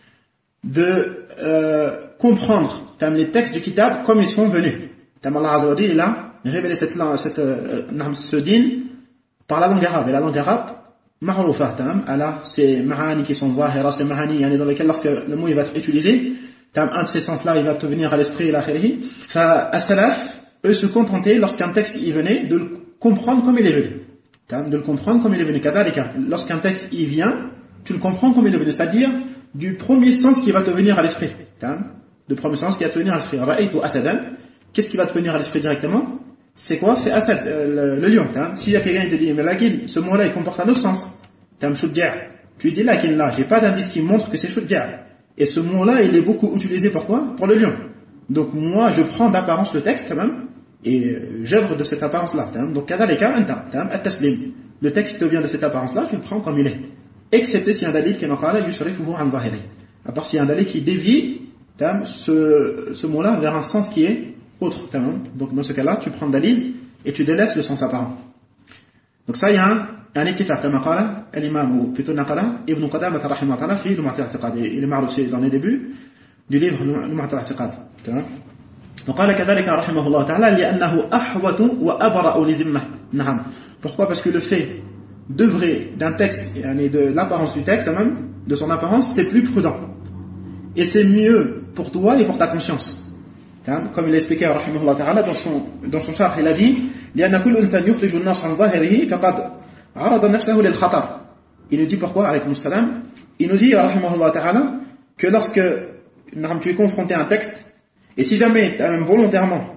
De comprendre les textes du kitab comme ils sont venus. Allah Azza wa Jalla il a révélé ce din par la langue arabe. Et la langue arabe معروفة elle a ces mahani qui sont zahira, ces mahani dans lesquels lorsque le mot il va être utilisé, un de ces sens-là il va te venir à l'esprit et l'akhirihi. As-salaf eux se contentaient lorsqu'un texte y venait de le comprendre comme il est venu. De le comprendre comme il est venu. Lorsqu'un texte y vient, tu le comprends comme il est venu, c'est-à-dire du premier sens qui va te venir à l'esprit. Du premier sens qui va te venir à l'esprit. Ra'aytu asadan, qu'est-ce qui va te venir à l'esprit directement? C'est quoi? C'est Asad, le lion. S'il y a quelqu'un qui te dit, mais lakin, ce mot-là, il comporte un autre sens. Tu dis lakin là, j'ai pas d'indice qui montre que c'est shudja'. Et ce mot-là, il est beaucoup utilisé pourquoi? Pour le lion. Donc moi, je prends d'apparence le texte quand même, et j'œuvre de cette apparence-là. Donc kadhalika anta, at-taslim. Le texte qui te vient de cette apparence-là, tu le prends comme il est. Excepté si un dalil qui n'en yushrifuhu an zahiri. À part si un dalil qui dévie ce mot-là vers un sens qui est autre. Donc dans ce cas-là, tu prends dalil et tu délaisses le sens apparent. Donc ça, il y a un ittifaq comme qala l'imam ou plutôt naqala Ibn Qudamah rahimahullah ta'ala fi Lum'at al-i'tiqad. Il est marre aussi dans les débuts du livre Lum'at al-i'tiqad. وقال كذلك رحمه الله تعالى لأنه أحوط وأبرأ لذمة. نعم. Pourquoi? Parce que le fait d'œuvrer d'un texte, de l'apparence du texte même, de son apparence, c'est plus prudent. Et c'est mieux pour toi et pour ta conscience. Comme il a expliqué rahimahullah ta'ala dans son charh, il a dit لأن كل إنسان يخرج النص عن ظاهره فقد عرض نفسه للخطر. Il nous dit pourquoi, alaykoum salam, il nous dit rahimahullah ta'ala que lorsque tu es confronté à un texte, et si jamais même volontairement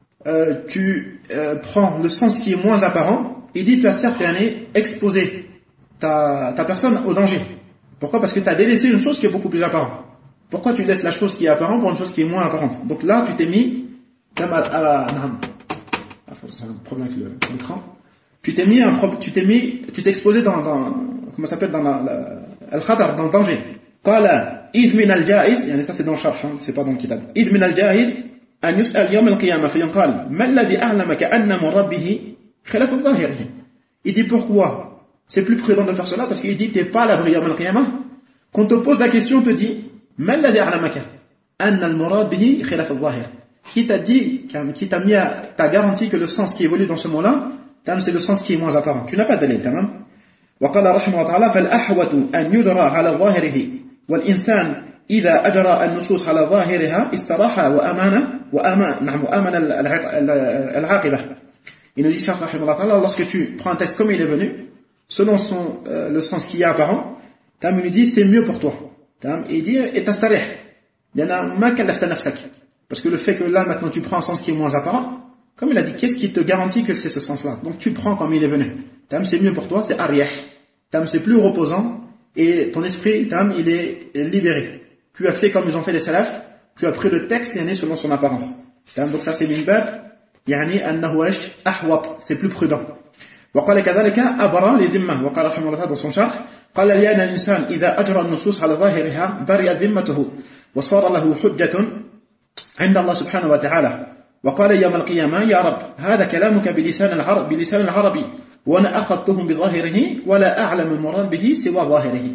tu prends le sens qui est moins apparent, il dit tu as certes exposé ta personne au danger. Pourquoi? Parce que tu as délaissé une chose qui est beaucoup plus apparente. Pourquoi tu laisses la chose qui est apparente pour une chose qui est moins apparente? Donc là tu t'es mis c'est un problème avec l'écran. Tu t'es exposé dans comment ça s'appelle, dans al-khatar, dans le danger. Qala id min al-jaiz, ça c'est dans le sharh, c'est pas dans le kitab. Id min al-jaiz an yus'al yawm al-qiyamah fa yanqal ma alladhi a'lamaka anna murad bihi khilaf al-zahiri. Il dit pourquoi c'est plus prudent de faire cela, parce qu'il dit t'es pas à l'abri yawm al-qiyamah. Quand on te pose la question, on te dit ma alladhi a'lamaka anna al-murad bihi khilaf al-zahiri. Qui t'a garanti que le sens qui évolue dans ce mot-là, c'est le sens qui est moins apparent. Tu n'as pas de dalil, وقال رحمه الله تعالى فالأحوط أن يجرى على ظاهره والإنسان إذا أجرى النصوص على ظاهرها استراح وآمن العاقبة. Il nous dit Cheikh رحمه الله تعالى lorsque tu prends un texte comme il est venu selon le sens qui est apparent, il nous dit c'est mieux pour toi. Il dit et tastarih لأن ما كلفت نفسك. Parce que le fait que là, maintenant, tu prends un sens qui est moins apparent, comme il a dit, qu'est-ce qui te garantit que c'est ce sens-là? Donc tu prends comme il est venu. C'est mieux pour toi, c'est ariyah. C'est plus reposant, et ton esprit, il est libéré. Tu as fait comme ils ont fait les salafs, tu as pris le texte, et selon son apparence. Donc ça, c'est minbab, annahu ahwat, c'est plus prudent. وقال كذلك أبرأ لذمة. وقال رحمه الله dans son شرح قال لأن الإنسان إذا أجرى النصوص على ظاهرها برئت ذمته وصار له حجة عند الله سبحانه وتعالى. وقال يوم القيامة يا رب هذا كلامك بلسان العربي وأنا أخذتهم بظاهره ولا أعلم المراد به سوى ظاهره.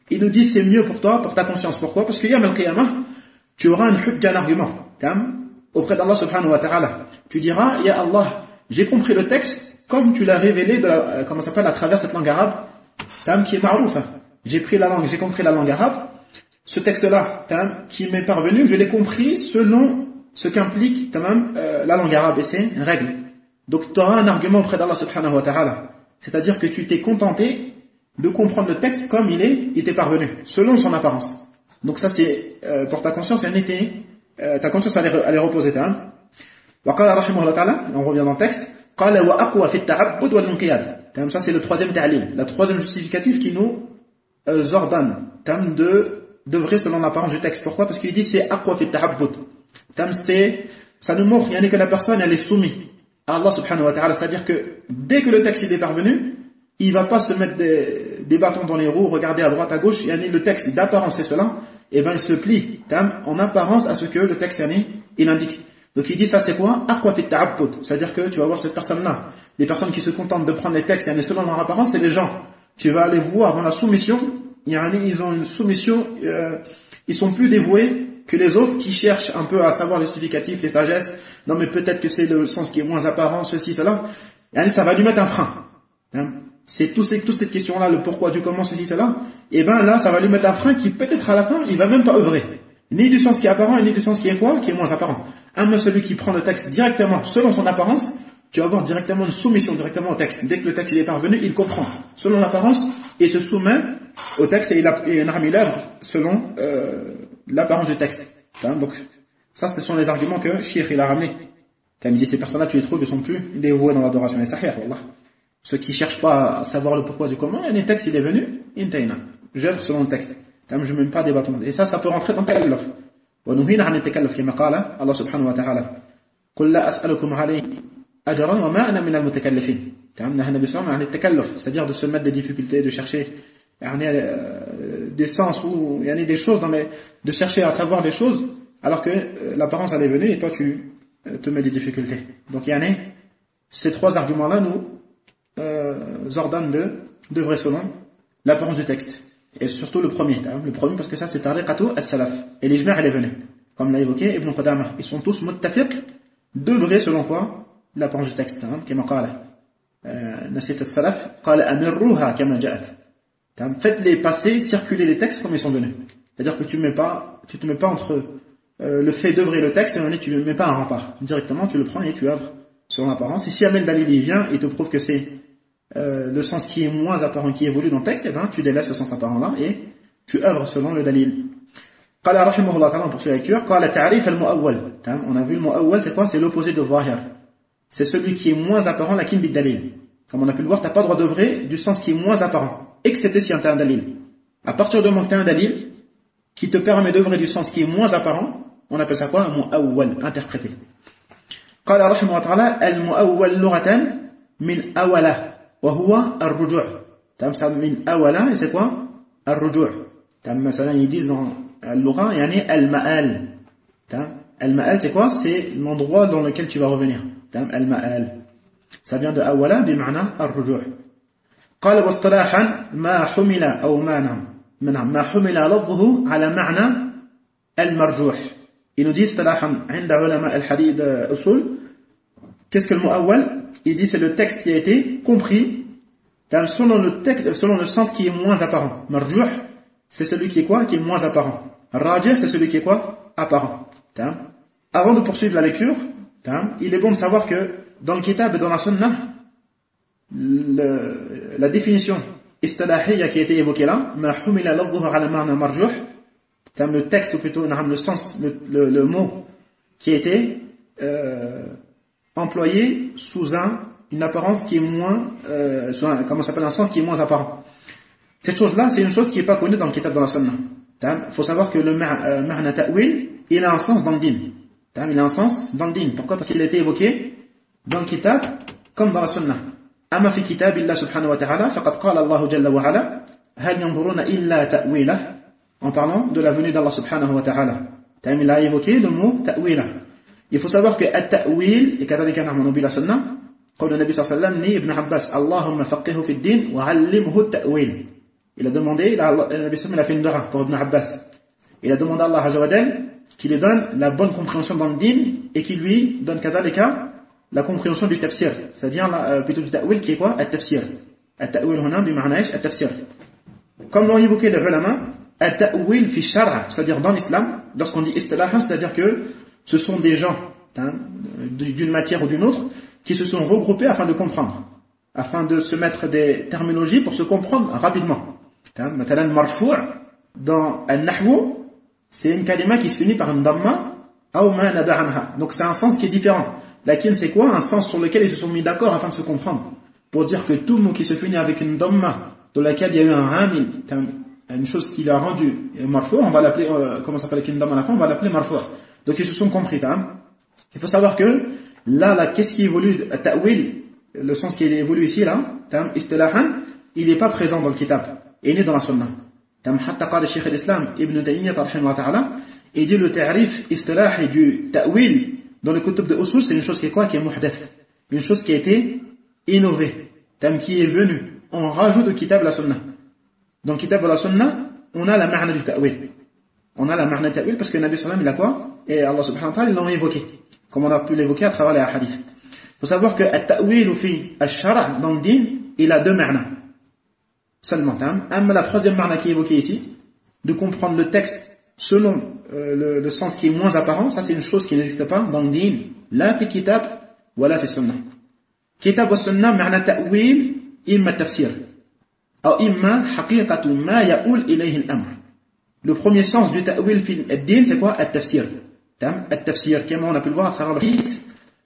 il nous dit c'est mieux pour toi, pour ta conscience. Pourquoi? Parce qu'il y a al-qiyamah, tu auras un argument auprès d'Allah subhanahu wa ta'ala. Tu diras, ya Allah, j'ai compris le texte comme tu l'as révélé à travers cette langue arabe qui est ma'roufa. J'ai compris la langue arabe. Ce texte-là qui m'est parvenu, je l'ai compris selon ce qu'implique la langue arabe, et c'est une règle. Donc tu auras un argument auprès d'Allah subhanahu wa ta'ala. C'est-à-dire que tu t'es contenté de comprendre le texte comme il t'est parvenu, selon son apparence. Donc ça c'est pour ta conscience, ta conscience elle est reposée. وقال رحمه الله تعالى, on revient dans le texte, قال وأقوى في التعبد والانقياد. Ça c'est le troisième ta'lil, la troisième justificative qui nous ordonne d'œuvrer selon l'apparence du texte. Pourquoi? Parce qu'il dit c'est aqwa fi ta'abbud. Ça nous montre que la personne elle est soumise à Allah subhanahu wa ta'ala, c'est-à-dire que dès que le texte il est parvenu, il va pas se mettre des bâtons dans les roues, regarder à droite à gauche, le texte d'apparence c'est cela, et il se plie en apparence à ce que le texte il indique. Donc il dit ça c'est quoi? Aqwa fi ta'abbud, c'est-à-dire que tu vas voir cette personne-là, les personnes qui se contentent de prendre les textes selon leur apparence, c'est les gens, tu vas aller voir dans la soumission, ils ont une soumission, ils sont plus dévoués que les autres qui cherchent un peu à savoir les justificatifs, les sagesses. Non mais peut-être que c'est le sens qui est moins apparent, ceci, cela. Ça va lui mettre un frein. C'est toute cette question-là, le pourquoi, du comment, ceci, cela. Et là, ça va lui mettre un frein qui peut-être à la fin, il va même pas œuvrer. Ni du sens qui est apparent, ni du sens qui est quoi? Qui est moins apparent. Celui qui prend le texte directement selon son apparence, tu vas avoir directement une soumission directement au texte. Dès que le texte il est parvenu, il comprend selon l'apparence et se soumet au texte et il œuvre selon l'apparence du texte. Donc ça, ce sont les arguments que Cheikh il a ramenés. Il me dit ces personnes-là, tu les trouves, ils sont plus dévoués dans l'adoration. Et sahih, wallah. Ceux qui cherchent pas à savoir le pourquoi du comment, le texte il est venu, j'œuvre selon le texte. Je ne mets pas des bâtons. Et ça peut rentrer dans takalluf. ونهينا عن التكلف كما قال الله سبحانه وتعالى قل لا أسألكم عليه أجرا وما أنا من المتكلفين. نهى النبي صلى الله عليه وسلم عن التكلف, c'est-à-dire de se mettre des difficultés, de chercher des sens ou des choses, de chercher à savoir des choses alors que l'apparence elle est venue et toi tu te mets des difficultés. Donc ces trois arguments-là nous ordonnent d'œuvrer selon l'apparence du texte. Et surtout le premier parce que ça c'est tariqatu as-salaf. Et l'ijma' elle est venue. Comme l'a évoqué Ibn Qudamah. Ils sont tous muttafiq d'œuvrer selon quoi? L'apparence du texte. Comme قال نسيت السلف قال أمروها كما جاءت. Faites-les passer, circuler les textes comme ils sont venus. C'est-à-dire que tu te mets pas entre le fait d'œuvrer le texte et tu ne mets pas un rempart. Directement tu le prends et tu œuvres selon l'apparence. Et si Amel Dalili vient et te prouve que c'est le sens qui est moins apparent, qui évolue dans le texte, tu délaisses le sens apparent là et tu œuvres selon le dalil. قال رحمه الله تعالى, on poursuit la lecture, قال تعريف المؤول. On a vu le mu'awwal, c'est quoi? C'est l'opposé de zahir. C'est celui qui est moins apparent, lakin bid dalil. Comme on a pu le voir, t'as pas le droit d'œuvrer du sens qui est moins apparent, excepté si t'as un dalil. À partir du moment que t'as un dalil qui te permet d'œuvrer du sens qui est moins apparent, on appelle ça quoi? Un mu'awwal, interprété. قال رحمه الله تعالى المؤول لغة من أوله وهو الرجوع. ça من أولا, et c'est quoi? الرجوع. مثلا ils disent dans اللغة المآل. المآل c'est quoi? C'est l'endroit dans lequel tu vas revenir. المآل ça vient de أولا بمعنى الرجوع. قال واصطلاحا ما حمل أو ما حمل لفظه على معنى المرجوح. Il nous dit اصطلاحا عند علماء الحديث أصول. Qu'est-ce que le mu'awwal? Il dit c'est le texte qui a été compris selon le sens qui est moins apparent. Marjuh, c'est celui qui est quoi? Qui est moins apparent. Rajih, c'est celui qui est quoi? Apparent. Avant de poursuivre la lecture, il est bon de savoir que dans le kitab et dans la sunnah, la définition istilahiyya qui a été évoquée là, ma humila lafdhuhu ala ma'na marjuh, le texte ou plutôt le sens, le mot qui a été employé sous une apparence qui est moins, comment s'appelle, un sens qui est moins apparent. Cette chose-là, c'est une chose qui n'est pas connue dans le kitab, dans la sunnah. Il faut savoir que le ma'na ta'wil, il a un sens dans le din. Il a un sens dans le din. Pourquoi? Parce qu'il a été évoqué dans le kitab comme dans la sunnah. Amma fi kitab illa subhanahu wa ta'ala, faqad qala Allah jalla wa ala, hal yanzuruna illa ta'wilah, en parlant de la venue d'Allah subhanahu wa ta'ala. Il a évoqué le mot ta'wilah. Il faut savoir que at-ta'wil, et kadhalika na'manu bi la sunnah, قول النبي صلى الله عليه وسلم لابن عباس اللهم فقهه في الدين وعلمه التأويل. il a demandé, il a fait une dua pour Ibn Abbas. Il a demandé à Allah Azza wa Jal qu'il lui donne la bonne compréhension dans le din et qu'il lui donne kadhalika la compréhension du tafsir, c'est-à-dire plutôt du ta'wil qui est quoi? At-tafsir. At-ta'wil huna bi ma'na ish at-tafsir. Comme l'ont évoqué les ulama, at-ta'wil fi shar'a, c'est-à-dire dans l'islam, lorsqu'on dit istilahan, c'est-à-dire que ce sont des gens d'une matière ou d'une autre qui se sont regroupés afin de comprendre, afin de se mettre des terminologies pour se comprendre rapidement. Mathalan marfou' dans al-nahwu, c'est une kalima qui se finit par une damma aw ma naba anha. Donc c'est un sens qui est différent. Lakin c'est quoi? Un sens sur lequel ils se sont mis d'accord afin de se comprendre. Pour dire que tout mot qui se finit avec une damma, dans laquelle il y a eu un amil, une chose qui l'a rendu marfou', on va l'appeler, comment ça s'appelle avec une damma à la fin, on va l'appeler marfou'. Donc ils se sont compris. Il faut savoir que là, qu'est-ce qui évolue? Ta'wil, le sens qui évolue ici, là, istilahan, il n'est pas présent dans le kitab. Il est né dans la sunna. حتى قال الشيخ الإسلام ابن تيمية رحمه الله تعالى, et dit le ta'rif istilahi du ta'wil dans le kutub de usul, c'est une chose qui est quoi? Qui est muhdath, une chose qui a été innovée, qui est venue en rajout de kitab la sunna. Dans le kitab de la sunna, on a la ma'na du ta'wil. On a la ma'na du ta'wil parce que Nabi sallam il a quoi? Et Allah subhanahu wa ta'ala, ils l'ont évoqué, comme on a pu l'évoquer à travers les hadiths. Il faut savoir que at-ta'wil fi al-shara' dans le din, il a deux ma'na. Seulement, mais la troisième marna qui est évoquée ici, de comprendre le texte selon le sens qui est moins apparent, ça c'est une chose qui n'existe pas dans le din, la fi kitab wa la fi sunnah. Kitab wa sunnah ma'na ta'wil imma tafsir ou imma haqiqatu ma ya'ul ilayhi al-amr. Le premier sens du ta'wil fi ad-din c'est quoi? At-tafsir. At-tafsir, comme on a pu le voir à travers le hadith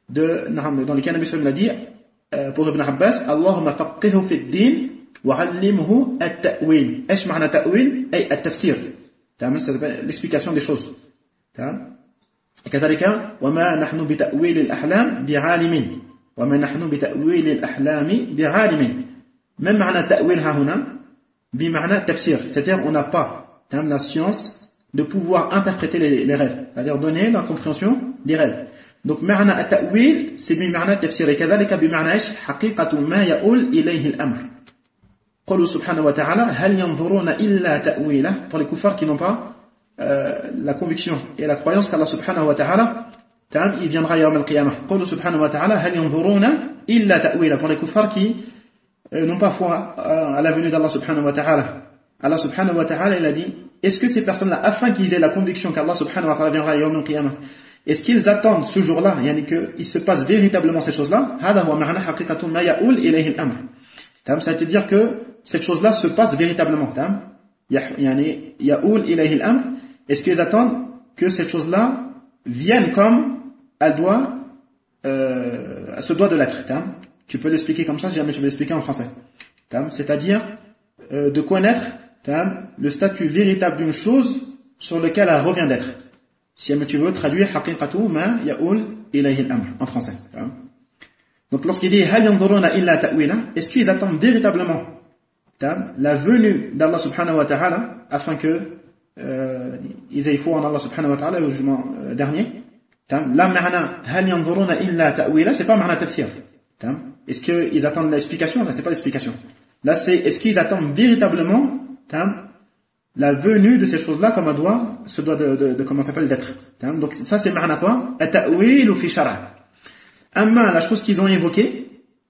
dans lequel Nabi sallallahu alayhi wa sallam a dit pour Ibn Abbas, Allahumma faqihhu fi ad-din وعلمه التأويل. ايش معنى تأويل؟ اي التفسير. تمام، l'explication des choses. تمام. كذلك وما نحن بتأويل الأحلام بعالمين. وما نحن بتأويل الأحلام بعالمين. même معنى التأويل ها هنا بمعنى التفسير. c'est-à-dire on n'a pas la science de pouvoir interpréter les rêves, c'est-à-dire donner la compréhension des rêves. donc معنى التأويل c'est بمعنى التفسير. كذلك بمعنى ايش؟ حقيقة ما يؤول إليه الأمر. قوله سبحانه وتعالى هل ينظرون إلا تأويله, pour les kuffars qui n'ont pas la conviction et la croyance qu'Allah subhanahu wa ta'ala il viendra yawm al-qiyamah. قوله سبحانه وتعالى هل ينظرون إلا تأويله, pour les kuffars qui n'ont pas foi à la venue d'Allah subhanahu wa ta'ala. Allah subhanahu wa ta'ala il a dit, est-ce que ces personnes-là, afin qu'ils aient la conviction qu'Allah subhanahu wa ta'ala viendra yawm al-qiyamah, est-ce qu'ils attendent ce jour-là, yani qu'il se passe véritablement ces choses-là? هذا هو معنى حقيقة ما يؤول إليه الأمر. Ça veut dire que cette chose-là se passe véritablement. Ya'ul ilayhi al-amr. Est-ce qu'ils attendent que cette chose-là vienne comme elle se doit de l'être? Tu peux l'expliquer comme ça, si jamais je vais l'expliquer en français. C'est-à-dire de connaître le statut véritable d'une chose sur lequel elle revient d'être. Si jamais tu veux traduire haqiqatu ma ya'ul ilayhi al-amr en français. Donc lorsqu'il dit hal yanzuruna illa ta'wila, est-ce qu'ils attendent véritablement la venue d'Allah subhanahu wa ta'ala afin que ils aient foi en Allah subhanahu wa ta'ala au jugement dernier? La ma'na hal yanzuruna illa ta'wila, c'est pas ma'na tafsir. Est-ce qu'ils attendent l'explication? Là c'est pas l'explication. Là c'est est-ce qu'ils attendent véritablement la venue de ces choses-là comme elle se doit de comment ça s'appelle d'être. Donc ça c'est ma'na quoi? At-ta'wil fi shar'a. Amma la chose qu'ils ont évoquée,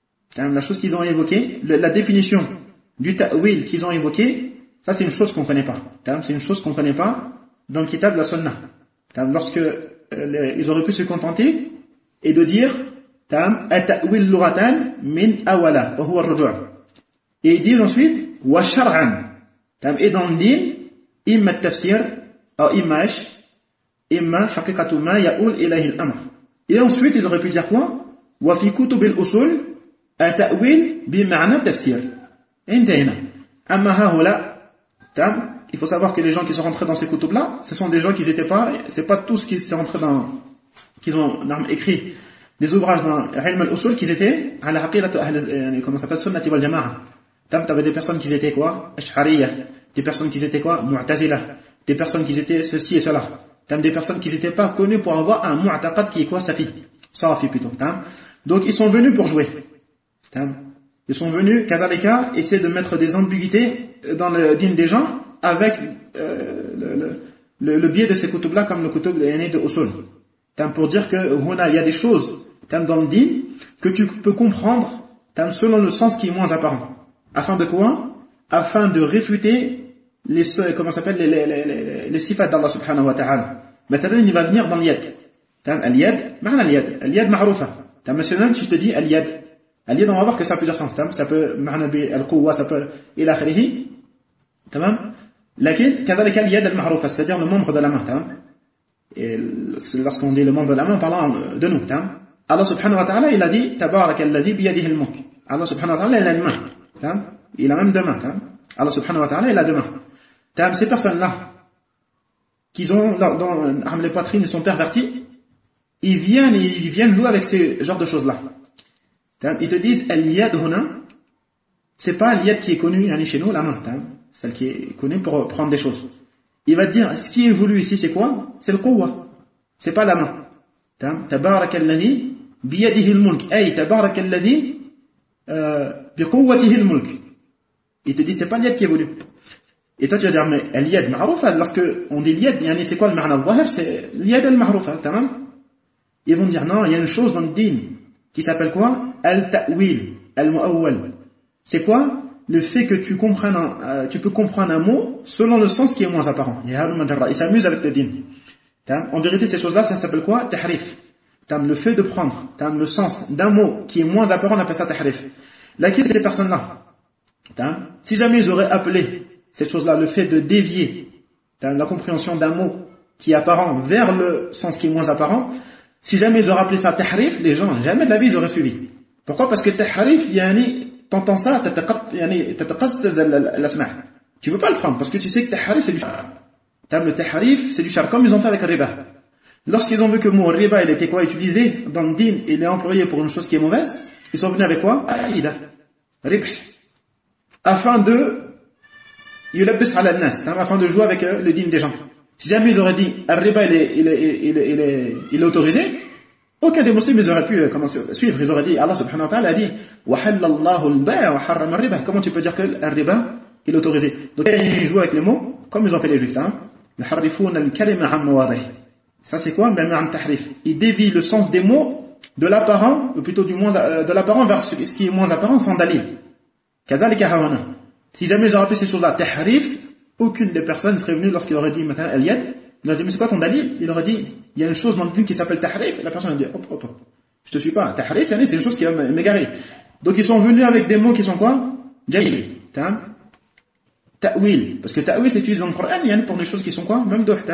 la définition du ta'wil qu'ils ont évoqué, ça c'est une chose qu'on ne connaît pas. C'est une chose qu'on ne connaît pas dans le kitab de la sunna. Lorsque ils auraient pu se contenter et de dire at-ta'wil lughatan min awala wa huwa ar-ruju'. Et ils disent ensuite wa shar'an. Et dans le din imma at-tafsir ou imma haqiqatu ma ya'ul ilayhi al-amr. Et ensuite, ils auraient pu dire quoi? Wa fi kutub al-usul at-ta'wil bi ma'na tafsir. Intayna. Amma haula, il faut savoir que les gens qui sont rentrés dans ces kutub-là, ce sont des gens qui n'étaient pas, c'est pas tous qui sont rentrés qui ont écrit des ouvrages dans ilm al-usul qui étaient à la aqidatu comment ça s'appelle, sunnati wal jama'a. T'avais des personnes qui étaient quoi? Ash'ariyya. Des personnes qui étaient quoi? Mu'tazila. Des personnes qui étaient ceci et cela. Des personnes qui n'étaient pas connues pour avoir un mu'taqad qui est quoi? Safi plutôt. Donc ils sont venus pour jouer. Ils sont venus, kadhalika, essayer de mettre des ambiguïtés dans le din des gens avec le biais de ces kutub-là, comme le kutub de usul. Pour dire que il y a des choses dans le din que tu peux comprendre selon le sens qui est moins apparent. Afin de quoi? Afin de réfuter les sifat d'Allah subhanahu wa ta'ala. Maintenant, il va venir dans l'yad. Al-yad, ma'na al-yad. Al-yad ma'roufa. Maintenant, si je te dis al-yad, al-yad, on va voir que ça a plusieurs sens. Ça peut, ma'na al-quwwa, ça peut, ila akhirihi. Tamam? Lakin, kadhalika al-yad al-ma'roufa, c'est-à-dire le membre de la main. Tamam? Et lorsqu'on dit le membre de la main, en parlant de nous. Tamam? Allah subhanahu wa ta'ala, il a dit, tabaraka alladhi biyadihi al-mulk. Allah subhanahu wa ta'ala, il a une main. Tamam? Il a même deux mains. Tamam? Allah subhanahu wa ta'ala, il a deux mains. Tamam? Ces personnes-là, qui ont, dans les poitrines, ils sont pervertis, ils viennent jouer avec ces genres de choses-là. Ils te disent, al-yad huna, c'est pas al-yad qui est connu chez nous, la main, celle qui est connue pour prendre des choses. Il va te dire, ce qui est voulu ici, c'est quoi? C'est le quwwa. C'est pas la main. Tabarak alladhi biyadihi al-mulk. Ay, tabarak alladhi biquwwatihi al-mulk. Il te dit, c'est pas l'yad qui est voulu. Et toi, tu vas dire, mais l'yad ma'roufa, lorsque on dit l'yad, c'est quoi le ma'na al-zahir? C'est l'yad al-ma'roufa, tamam? Ils vont dire, non, il y a une chose dans le din qui s'appelle quoi? Al-ta'wil, al-mu'awwal. C'est quoi? Le fait que tu peux comprendre un mot selon le sens qui est moins apparent. Il s'amuse avec le din. En vérité, ces choses-là, ça s'appelle quoi? Tahrif. Le fait de prendre le sens d'un mot qui est moins apparent, on appelle ça tahrif. Là, qui c'est ces personnes-là? Si jamais ils auraient appelé cette chose-là, le fait de dévier la compréhension d'un mot qui est apparent vers le sens qui est moins apparent, si jamais ils auraient appelé ça tahrif, les gens, jamais de la vie, ils auraient suivi. Pourquoi? Parce que tahrif, t'entends ça, tu veux pas le prendre, parce que tu sais que tahrif, c'est du shar. Le tahrif, c'est du shar, comme ils ont fait avec le riba. Lorsqu'ils ont vu que le mot riba, il était quoi? Utilisé dans le din, il est employé pour une chose qui est mauvaise, ils sont venus avec quoi? Aïda. Ribh. Afin de yulabbis ala nas, afin de jouer avec le din des gens. Si jamais ils auraient dit al-riba il est autorisé, aucun des musulmans aurait pu suivre. Ils auraient dit, Allah subhanahu wa ta'ala a dit wa halallahu al-bay' wa harrama al-riba. Comment tu peux dire que al-riba il est autorisé? Donc ils jouent avec les mots comme ils ont fait les juifs. Yuharrifuna al-kalima an mawadih. Ça c'est quoi? Ma'na tahrif. Ils dévient le sens des mots de l'apparent, ou plutôt de l'apparent vers ce qui est moins apparent sans dalil. Kadhalika hawana. Si jamais ils auraient appelé ces choses-là tahrif, aucune des personnes serait venue lorsqu'il aurait dit maintenant al-yad, il aurait dit mais c'est quoi ton dalil? Il aurait dit il y a une chose dans le din qui s'appelle tahrif, et la personne a dit hop, je te suis pas. Tahrif, c'est une chose qui va m'égarer. Donc ils sont venus avec des mots qui sont quoi? Jahil. Ta'wil. Parce que ta'wil c'est utilisé dans le Coran, pour des choses qui sont quoi? Même d'autres.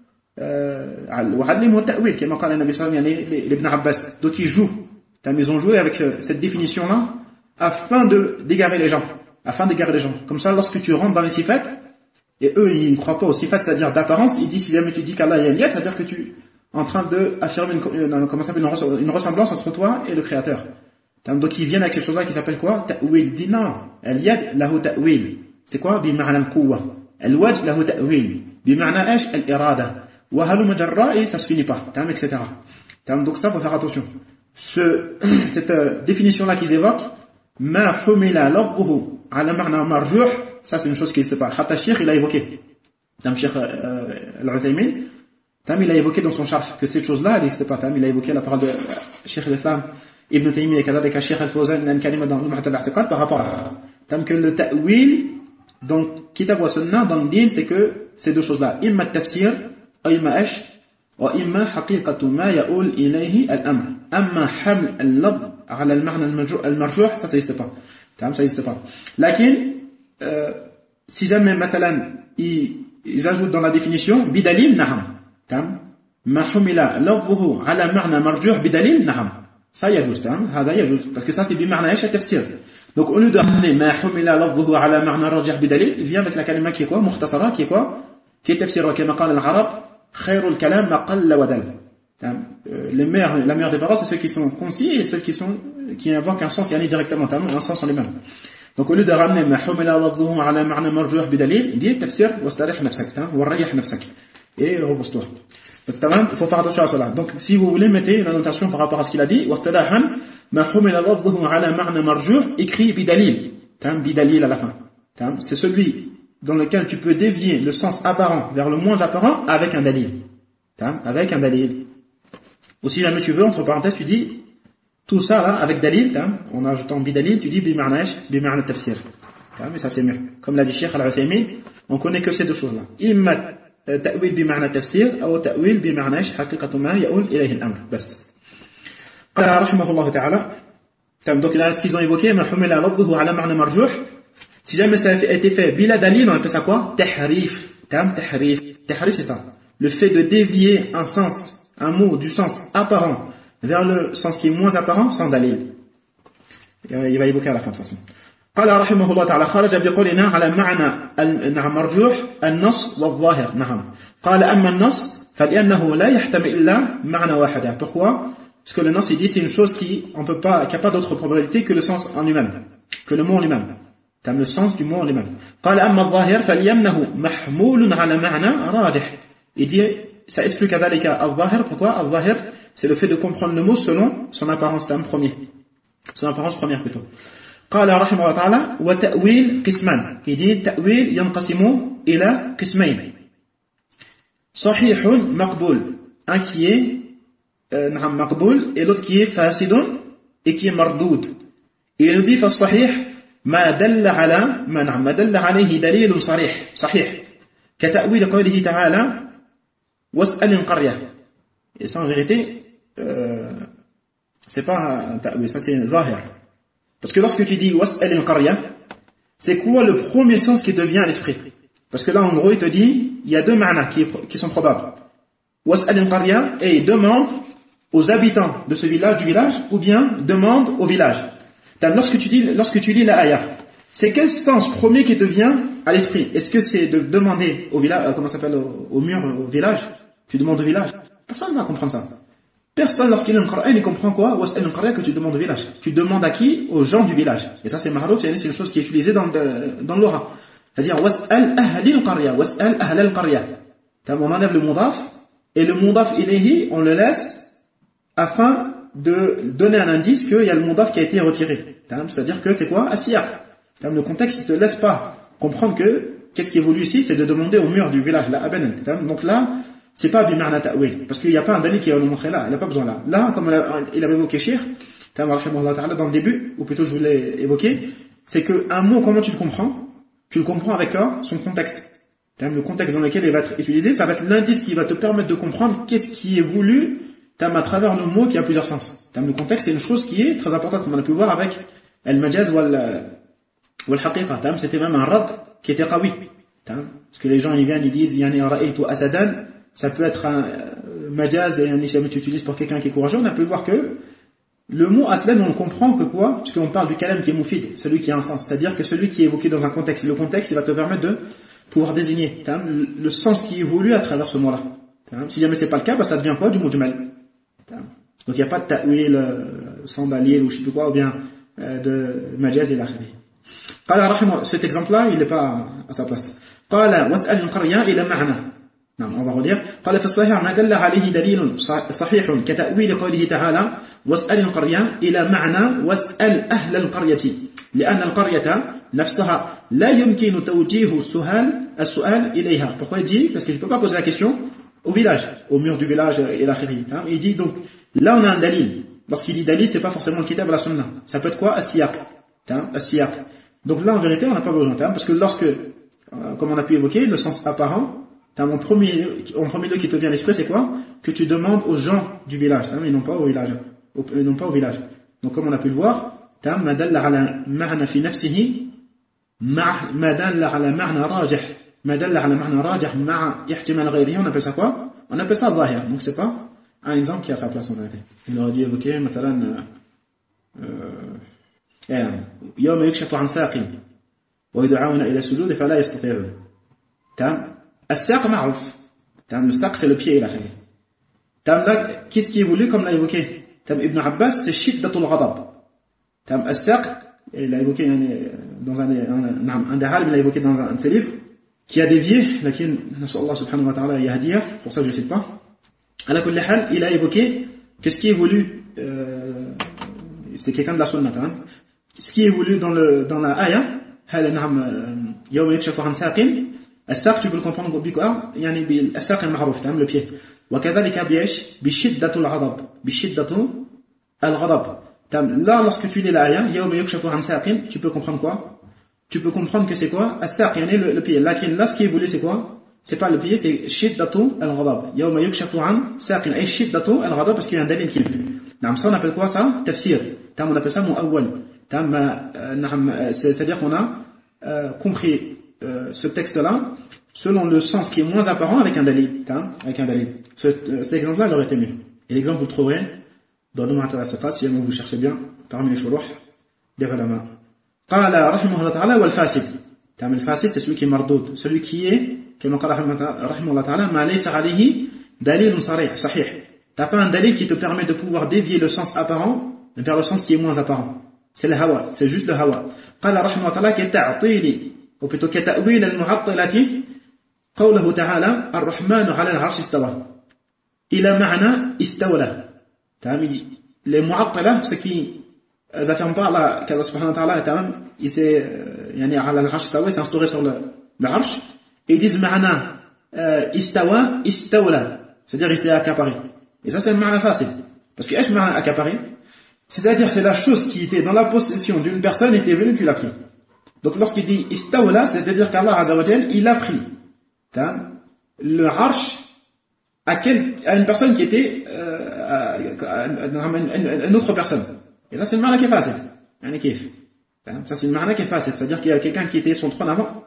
وعلموا التأويل كما قال النبي صلى الله عليه وسلم لابن عباس. Donc ils jouent. Ils ont joué avec cette définition-là afin d'égarer les gens. Comme ça, lorsque tu rentres dans les sifat, et eux, ils ne croient pas aux sifat, c'est-à-dire d'apparence, ils disent, si jamais tu dis qu'Allah est al-yad, c'est-à-dire que tu es en train d'affirmer une ressemblance entre toi et le Créateur. Donc ils viennent avec cette chose-là qui s'appelle quoi? Ta'wil. Dit non. Al-yad, lahu ta'wil. C'est quoi? Bima'na al-quwwa. Al-wajh, lahu ta'wil. Bima'na ash, al-irada. Wa halu majarra, et ça se finit pas. Etc. Donc ça, faut faire attention. Cette définition-là qu'ils évoquent, ma humila lafzuhu ala ma'na marjuh, ça c'est une chose qui n'existe pas. Hatta Cheikh il a évoqué, Cheikh Al-Uthaymin, il a évoqué dans son charh que cette chose-là elle n'existe pas. Il a évoqué la parole de Cheikh l'Islam Ibn Taymiyyah et kadhalika Cheikh Al-Fawzan al-Kalima dans Lum'at al-I'tiqad par rapport à que le ta'wil donc kitab wa sunnah dans le din, c'est que ces deux choses-là, imma tafsir ou imma ash wa imma haqiqatu ma ya'ul ilayhi al-amr. Amma haml al-lafz ala al-ma'na al-marjuh, ça n'existe pas. Ça n'existe pas. Lakin, si jamais, mathalan, ils ajoutent dans la définition, bidalil, na'am. Ma humila lafzuhu ala ma'na marjuh bidalil, na'am. Ça yajouz, hada yajouz. Parce que ça c'est bima'na ash al-tafsir. Donc au lieu de ramener ma humila lafzuhu ala ma'na marjuh bidalil, il vient avec la kalima qui est quoi? Mukhtasara, qui est quoi? Qui est tafsir, kama qala al-arab, khayrul kalam ma qalla wa dal. La meilleure des paroles, c'est ceux qui sont concis et ceux qui invoquent un sens qui est directement, un sens sont les mêmes. Donc au lieu de ramener ma humila lafzuhu ala ma'na marjuh bidalil, il dit tafsir wastarih nafsak, warrayih nafsak, et repose-toi. Il faut faire attention à cela. Donc si vous voulez, mettez une annotation par rapport à ce qu'il a dit, wastalahan ma humila lafzuhu ala ma'na marjuh, écrit bidalil, bidalil à la fin. C'est celui dans lequel tu peux dévier le sens apparent vers le moins apparent avec un dalil. Avec un dalil. Ou si jamais tu veux, entre parenthèses, tu dis tout ça là avec dalil, en ajoutant bidalil, tu dis bima'na tafsir. Mais ça c'est mieux. Comme l'a dit Cheikh Al-Uthaymin, on connaît que ces deux choses là. Imma ta'wil bima'na tafsir ou ta'wil bima'na haqiqatu ma ya'ul ilayhi al-amr. Bas. Qala rahimahullah ta'ala. Donc là, ce qu'ils ont évoqué, ma humila lafdhuhu ala ma'na marjuh. Si jamais ça a été fait bila dalil, on appelle ça quoi? Tahrif. Tahrif. Tahrif c'est ça. Le fait de dévier un mot du sens apparent vers le sens qui est moins apparent sans dalil. Il va évoquer à la fin de toute façon. قال رحمه الله تعالى خرج بقولنا على معنى مرجوح النص والظاهر. نعم. قال أما النص فلأنه لا يحتمل إلا معنى واحد. Pourquoi? Parce que le nas il dit c'est une chose qui n'a pas d'autre probabilité que le sens en lui-même, que le mot en lui-même. Le sens du mot en lui-même. قال أما الظاهر فلأنه محمول على معنى راجح. Il dit ça explique كذلك الظاهر. Pourquoi? الظاهر c'est le fait de comprendre le mot selon son apparence son apparence première plutôt. قال رحمه الله تعالى وتأويل قسمان. Il dit تأويل ينقسم إلى قسمين. صحيح مقبول. Un qui est مقبول et l'autre qui est فاسد et qui est مردود. Et il nous dit فالصحيح ما دل عليه دليل صحيح كتأويل قوله تعالى واسأل القرية. Et ça en vérité c'est pas un ta'wil, ça c'est zahir. Parce que lorsque tu dis was'al al-qarya, c'est quoi le premier sens qui te vient à l'esprit? Parce que là en gros il te dit il y a deux ma'na qui sont probables. Was'al al-qarya et demande aux habitants de ce village, du village, ou bien demande au village. Lorsque tu lis la ayah, c'est quel sens premier qui te vient à l'esprit? Est-ce que c'est de demander au village, comment ça s'appelle, au mur, au village? Tu demandes au village? Personne ne va comprendre ça. Personne, lorsqu'il lit le Coran, il comprend quoi? Was'al al-qarya, que tu demandes au village. Tu demandes à qui? Aux gens du village. Et ça c'est mahruf, c'est une chose qui est utilisée dans l'aura. C'est-à-dire was'al ahli al-qarya, was'al ahla al-qarya. On enlève le mudaf, et le mudaf ilayhi, on le laisse afin de donner un indice qu'il y a le mudaf qui a été retiré. C'est-à-dire que c'est quoi? As-siyaq. Le contexte ne te laisse pas comprendre que qu'est-ce qui est voulu ici, c'est de demander au mur du village, la abanan. Donc là, c'est pas bima'na ta'wil, parce qu'il n'y a pas un dalil qui va le montrer là, il n'a pas besoin là. Là, comme il avait évoqué Cheikh, dans le début, ou plutôt je voulais évoquer, c'est qu'un mot, comment tu le comprends? Tu le comprends avec son contexte. Le contexte dans lequel il va être utilisé, ça va être l'indice qui va te permettre de comprendre qu'est-ce qui est voulu à travers le mot qui a plusieurs sens. Le contexte, c'est une chose qui est très importante, comme on a pu voir avec al-majaz ou al-haqiqa. C'était même un rad qui était qawi. Parce que les gens ils viennent, ils disent yani ra'aytu asadan, ça peut être un majaz et un isham tu utilises pour quelqu'un qui est courageux. On a pu voir que le mot aslan, on comprend que quoi? Parce qu'on parle du kalam qui est mufid, celui qui a un sens. C'est-à-dire que celui qui est évoqué dans un contexte. Le contexte, il va te permettre de pouvoir désigner le sens qui est voulu à travers ce mot-là. Si jamais c'est pas le cas, ça devient quoi? Du mujmal. Donc il n'y a pas de ta'wil sans dalil ou je sais plus quoi, ou bien de majaz et l'akhiri. Cet exemple-là, il n'est pas à sa place. قال واسأل القرية إلى معنى. نعم on va redire. قال في الصحيح ما دل عليه دليل صحيح كتأويل قوله تعالى واسأل القرية إلى معنى واسأل أهل القرية لأن القرية نفسها لا يمكن توجيه السؤال إليها. Pourquoi il dit? Parce que je ne peux pas poser la question au village, au mur du village et l'akhiri. Il dit donc là on a un dalil. Lorsqu'il dit dalil, c'est pas forcément le kitab à la sunna. Ça peut être quoi? As-siyaq. As-siyaq. Donc là en vérité on n'a pas besoin. Parce que lorsque, comme on a pu évoquer, le sens apparent, en premier lieu qui te vient à l'esprit, c'est quoi? Que tu demandes aux gens du village, et non pas au village. Donc comme on a pu le voir, ما دل على معنى في نفسه ما دل على معنى راجح ما دل على معنى راجح مع احتمال غيره, on appelle ça quoi? On appelle ça zahir. Donc c'est pas un exemple qui a sa place en vérité. Il aurait dû évoquer مثلا يوم يكشف عن ساق ويدعون إلى السجود فلا يستطيعون. الساق معروف. Le saq c'est le pied et la khayr. Là, qu'est-ce qui est voulu comme l'a évoqué Ibn Abbas, c'est shiddatul ghadab. As-saq, il l'a évoqué dans un des halm, il l'a évoqué dans un de ses livres, qui a dévié, lakin, Allah subhanahu wa ta'ala yahdiya, pour ça je ne cite pas. Ala kulli hal, il a évoqué qu'est-ce qui est voulu, c'est quelqu'un de la sunna, ce qui est voulu dans la ayah, يوم يكشف عن ساق. الساق tu peux le comprendre بكوا يعني بالساق المعروف تمام le pied. وكذلك بيش بشدة الغضب بشدة الغضب. Là lorsque tu lis l'aya يوم يكشف عن ساق tu peux comprendre quoi? Tu peux comprendre que c'est quoi? الساق يعني le pied. لكن là ce qui est voulu c'est quoi? C'est pas le pied, c'est شدة الغضب. يوم يكشف عن ساق أي شدة الغضب parce qu'il y a un dalil qui est venu. نعم ça on appelle quoi ça? تفسير. تمام on appelle ça مؤول. تمام نعم c'est-à-dire qu'on a compris ce texte-là selon le sens qui est moins apparent avec un dalil. Avec un dalil. Cet exemple-là il aurait été mieux. Et l'exemple vous le trouverez dans le Mu'atar al-Siqat si vous cherchez bien parmi les shuruh des ulama. قال رحمه الله تعالى والفاسد. تمام الفاسد c'est celui qui est mardoud, celui qui est كما قال رحمه الله تعالى ما ليس عليه دليل صريح صحيح. T'as pas un dalil qui te permet de pouvoir dévier le sens apparent vers le sens qui est moins apparent. C'est le hawa, c'est juste le hawa. قال رحمه الله تعالى كتعطيل ou plutôt كتأويل المعطلة قوله تعالى الرحمن على العرش استوى إلى معنى استولى. Les mu'attila ceux qui affirment pas qu'Allah subhanahu wa ta'ala il s'est يعني على العرش استوى s'est instauré sur le arsh et ils disent ma'na istawa istawla c'est-à-dire il s'est accaparé. Et ça c'est le ma'na facile parce que est-ce ma'na accaparé? C'est-à-dire c'est la chose qui était dans la possession d'une personne était venue tu l'as pris. Donc lorsqu'il dit istawla c'est-à-dire qu'Allah azza wa jalla il a pris le arsh à une personne qui était une autre personne. Et ça c'est le ma'na qui est facile. Yani kif. Ça c'est le ma'na qui est facile, c'est-à-dire qu'il y a quelqu'un qui était son trône avant.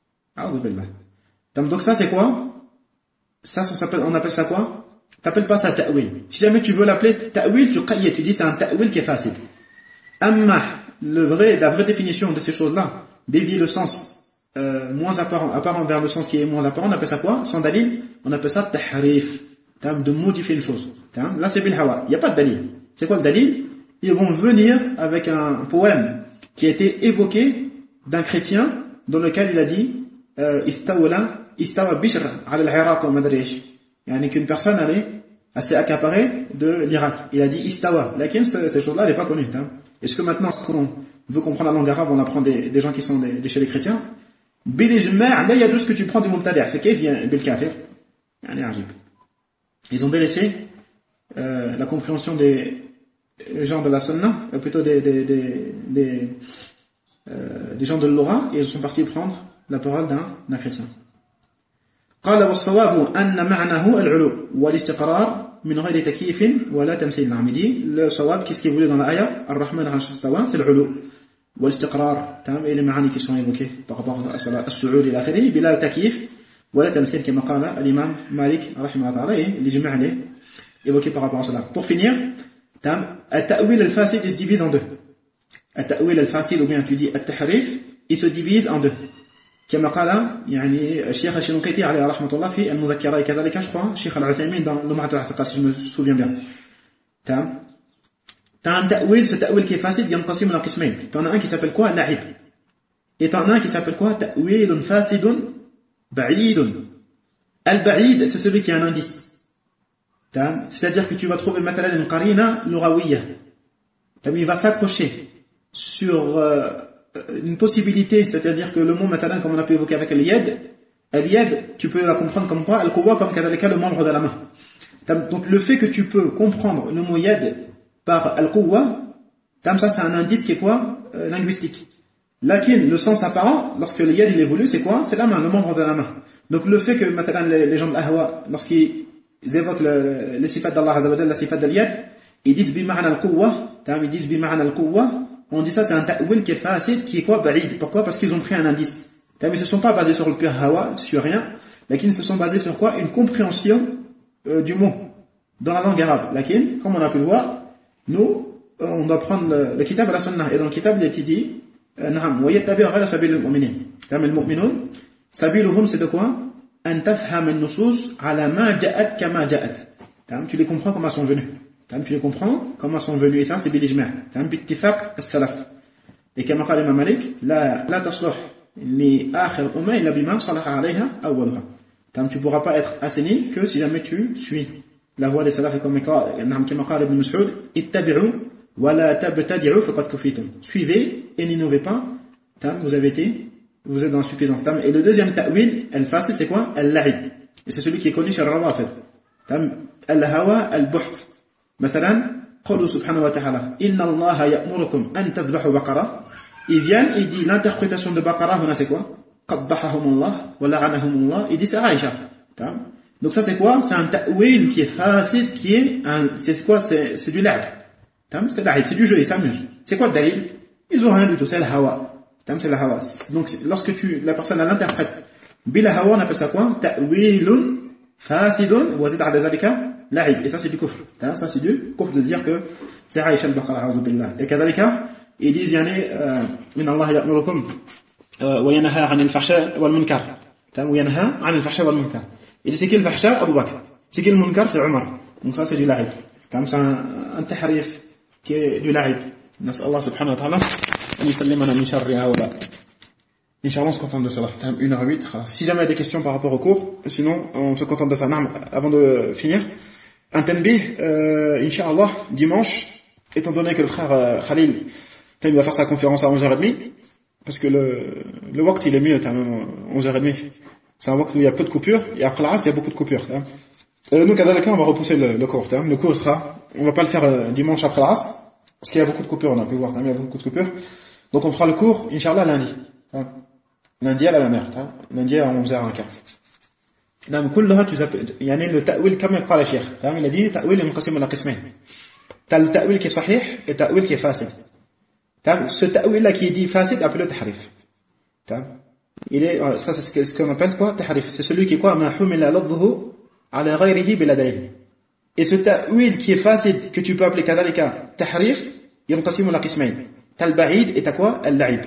Donc ça c'est quoi? Ça on appelle ça quoi? T'appelles pas ça ta'wil. Si jamais tu veux l'appeler ta'wil, tu dis c'est un ta'wil qui est facile. Amma la vraie définition de ces choses-là, dévier le sens moins apparent vers le sens qui est moins apparent, on appelle ça quoi? Sans dalil, on appelle ça tahrif, de modifier une chose. Là c'est bil hawa, il n'y a pas de dalil. C'est quoi le dalil? Ils vont venir avec un poème qui a été évoqué d'un chrétien dans lequel il a dit istawa bishr ala al-Iraq wa madri ish. Yani qu'une personne s'est accaparée de l'Irak. Il a dit istawa. Lakin ces choses-là elle n'est pas connue. Est-ce que maintenant quand on veut comprendre la langue arabe on apprend des gens qui sont chez les chrétiens? Bil ijma' là il y a tout ce que tu prends du mubtadi'. C'est kayf bil kafir. Yani ajib. Ils ont délaissé la compréhension des gens de la sunna, plutôt des gens de l'Ora, et ils sont partis prendre la parole d'un chrétien. قال والصواب أن معناه العلو والاستقرار من غير تكييف ولا تمثيل. نعم dit le صواب qu'est-ce qui est voulu dans la ayah الرحمن على العرش استوى c'est العلو والاستقرار تمام et les معاني qui sont évoquées par rapport à الصعود إلى آخره بلا تكييف ولا تمثيل كما قال الإمام مالك رحمه الله تعالى الإجماع est évoqué par rapport à cela. Pour finir التأويل الفاسد il se divise en deux. التأويل الفاسد ou bien tu dis التحريف il se divise en deux. كما قال يعني الشيخ الشنقيطي عليه رحمة الله في المذكرة كذلك je crois الشيخ العثيمين dans لمعة الاعتقاد si je me souviens bien. T'as un ta'wil, ce ta'wil qui est facile ينقسم إلى قسمين. T'en as un qui s'appelle quoi? لعب. Et t'en as un qui s'appelle quoi? تأويل فاسد بعيد. البعيد c'est celui qui a un indice. C'est-à-dire que tu vas trouver مثلا une qarina lughawiyya. Il va s'accrocher sur une possibilité, c'est-à-dire que le mot مثلا comme on a pu évoquer avec al-yad, tu peux la comprendre comme quoi? Al-quwwa comme kadhalika le membre de la main. Donc le fait que tu peux comprendre le mot yad par al-quwwa, ça c'est un indice qui est quoi? Linguistique. Lakin, le sens apparent, lorsque le yad il évolue, c'est quoi? C'est la main, le membre de la main. Donc le fait que مثلا les gens de l'ahwa, lorsqu'ils évoquent les sifat d'Allah Azza wa Jalla, la sifat d'al-yad, ils disent bima'na al-quwwa, ils disent bima'na al-quwwa, on dit ça c'est un ta'wil qui est facile, qui est quoi? Ba'id. Pourquoi? Parce qu'ils ont pris un indice. Ils ne se sont pas basés sur le pur hawa, sur rien, lakin ils se sont basés sur quoi? Une compréhension du mot dans la langue arabe. Lakin, comme on a pu le voir, nous, on doit prendre le kitab à la sunnah. Et dans le kitab, il est dit نعم ويتبع غير سبيل المؤمنين. المؤمنون سبيلهم c'est de quoi? أن تفهم النصوص على ما جاءت كما جاءت. Tu les comprends comment elles sont venues. Tu les comprends comment elles sont venues. Et ça c'est بالإجماع. باتفاق السلف. Et كما قال الإمام مالك لا تصلح لآخر الأمة إلا بما صلح عليها أولها. Tu ne pourras pas être assaini que si jamais tu suis la voie des salaf. Et comme كما قال ابن مسعود اتبعوا ولا تبتدعوا فقد كفيتم. Suivez et n'innovez pas, vous avez été vous êtes dans l'insuffisance. Et le deuxième ta'wil, al-fasid, c'est quoi? Al-la'ib. Et c'est celui qui est connu chez le rawafid. Al-hawa, al-buht. Mathalan, قوله سبحانه وتعالى إن الله يأمركم أن تذبحوا بقرة. Ils viennent, ils disent l'interprétation de Baqarah, c'est quoi? قبحهم الله ولعنهم الله. Il dit c'est Aïcha. Donc ça c'est quoi? C'est un ta'wil qui est fasid, qui est c'est quoi? C'est du la'ib. C'est la'ib, c'est du jeu, ils s'amusent. C'est quoi le dalil? Ils ont rien du tout, c'est le hawa. C'est le hawa. Donc lorsque la personne l'interprète bil hawa, on appelle ça quoi? Ta'wilun fasidun wa zid ala dhalika la'ib. Et ça c'est du kufr. Ça c'est du kufr de dire que c'est Aïcha al-Baqarah, a'udhu billah. Et kadhalika, ils disent yani inna Allah ya'murukum wa yanha 'anil fahsha wal munkar. Wa yanha 'anil fahsha wal munkar. Et c'est qui le fahsha? Abu Bakr. C'est qui le munkar? C'est Omar. Donc ça c'est du la'ib. C'est un tahrif qui est du la'ib. نسأل الله سبحانه وتعالى أن يسلمنا من شر هؤلاء. Inch'Allah, on se contente de cela. 1h08. Si jamais il y a des questions par rapport au cours, sinon on se contente de ça. Avant de finir, un tanbih, Inch'Allah, dimanche, étant donné que le frère Khalil il va faire sa conférence à 11h30, parce que le waqt il est mieux, 11h30. C'est un waqt où il y a peu de coupures, et après l'as, il y a beaucoup de coupures. Nous, kadhalika, on va repousser le cours. Le cours sera, on va pas le faire dimanche après l'as, parce qu'il y a beaucoup de coupures, on a pu voir, il y a beaucoup de coupures. Donc on fera le cours, Inch'Allah, lundi. Lundi à la même heure. Lundi à 11h15. يعني التأويل كما يقال الشيخ. Il a dit تأويل ينقسم إلى قسمين. T'as le ta'wil qui est sahih et le ta'wil qui est fasid. Ce ta'wil là qui est dit fasid, appelé tahrif. Ça c'est ce qu'on appelle quoi? Tahrif. C'est celui qui est quoi? ما حمل لفظه على غيره بلا دليل. Et ce ta'wil qui est fasid, que tu peux appeler kadhalika tahrif, ينقسم إلى قسمين. T'as le ba'id et t'as quoi? Al-la'ib.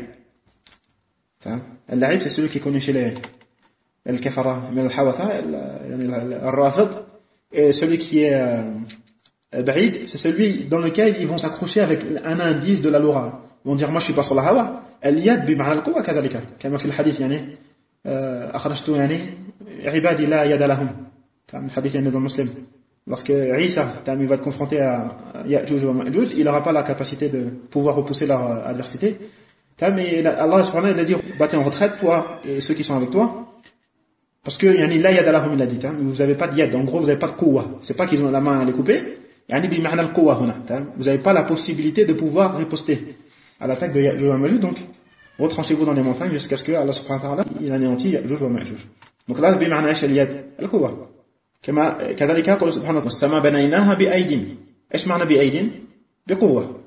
Al-la'ib c'est celui qui est connu chez les al-kafara, mais al-hawatha, al-rafid. Et celui qui est ba'id, c'est celui dans lequel ils vont s'accrocher avec un indice de la lora. Ils vont dire moi je suis pas sur la hawa. Al-yad bima'na al-quwa kadhalika. Comme في الحديث يعني أخرجت يعني عبادي لا يد لهم. Le hadith est dans le muslim. Lorsque Isa il va être confronté à Ya'juj wa Ma'juj, il n'aura pas la capacité de pouvoir repousser leur adversité. Mais Allah subhanahu wa ta'ala a dit battez en retraite toi et ceux qui sont avec toi. Parce que yani la yad lahum, il a dit, vous n'avez pas de yad, en gros vous n'avez pas de quwa. C'est pas qu'ils ont la main à les couper. Yani bi ma'na al-quwa huna. Vous n'avez pas la possibilité de pouvoir riposter à l'attaque de Ya'juj wa Ma'juj. Donc retranchez-vous dans les montagnes jusqu'à ce que Allah subhanahu wa ta'ala il anéantit Ya'juj wa Ma'juj. Donc là bi ma'na ash al-yad al-quwa. كما كذلك قال سبحانه وتعالى والسماء بنيناها بأيد. ايش معنى بأيد؟ بقوة.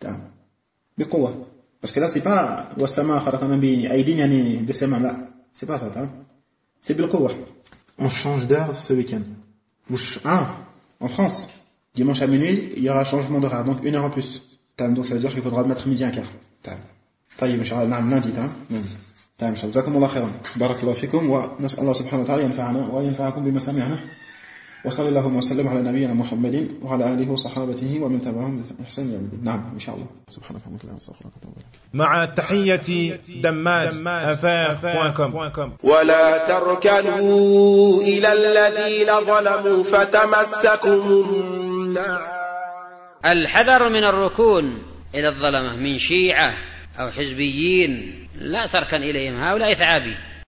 بقوة. Parce que là c'est pas والسماء خلقنا بأيد يعني de ses mains là. C'est pas ça. C'est بالقوة. On change d'heure ce week-end. En France, dimanche à minuit, il y aura un changement d'horaire, donc 1 heure en plus. Donc ça veut dire qu'il faudra mettre midi un quart. طيب إن شاء الله نعم lundi. تمام جزاكم الله خيرا بارك الله فيكم ونسأل الله سبحانه وتعالى ينفعنا وينفعكم بما سمعنا وصلى الله وسلم على نبينا محمد وعلى آله وصحابته ومن تبعهم بإحسان إلى يوم الدين. نعم إن شاء الله سبحانك اللهم وبحمدك أستغفرك وأتوب إليك. مع تحية دماج.com. ولا تركنوا إلى الذين ظلموا فتمسكم النار. الحذر من الركون إلى الظلمة من شيعة أو حزبيين، لا تركن إليهم، هؤلاء ثعابين.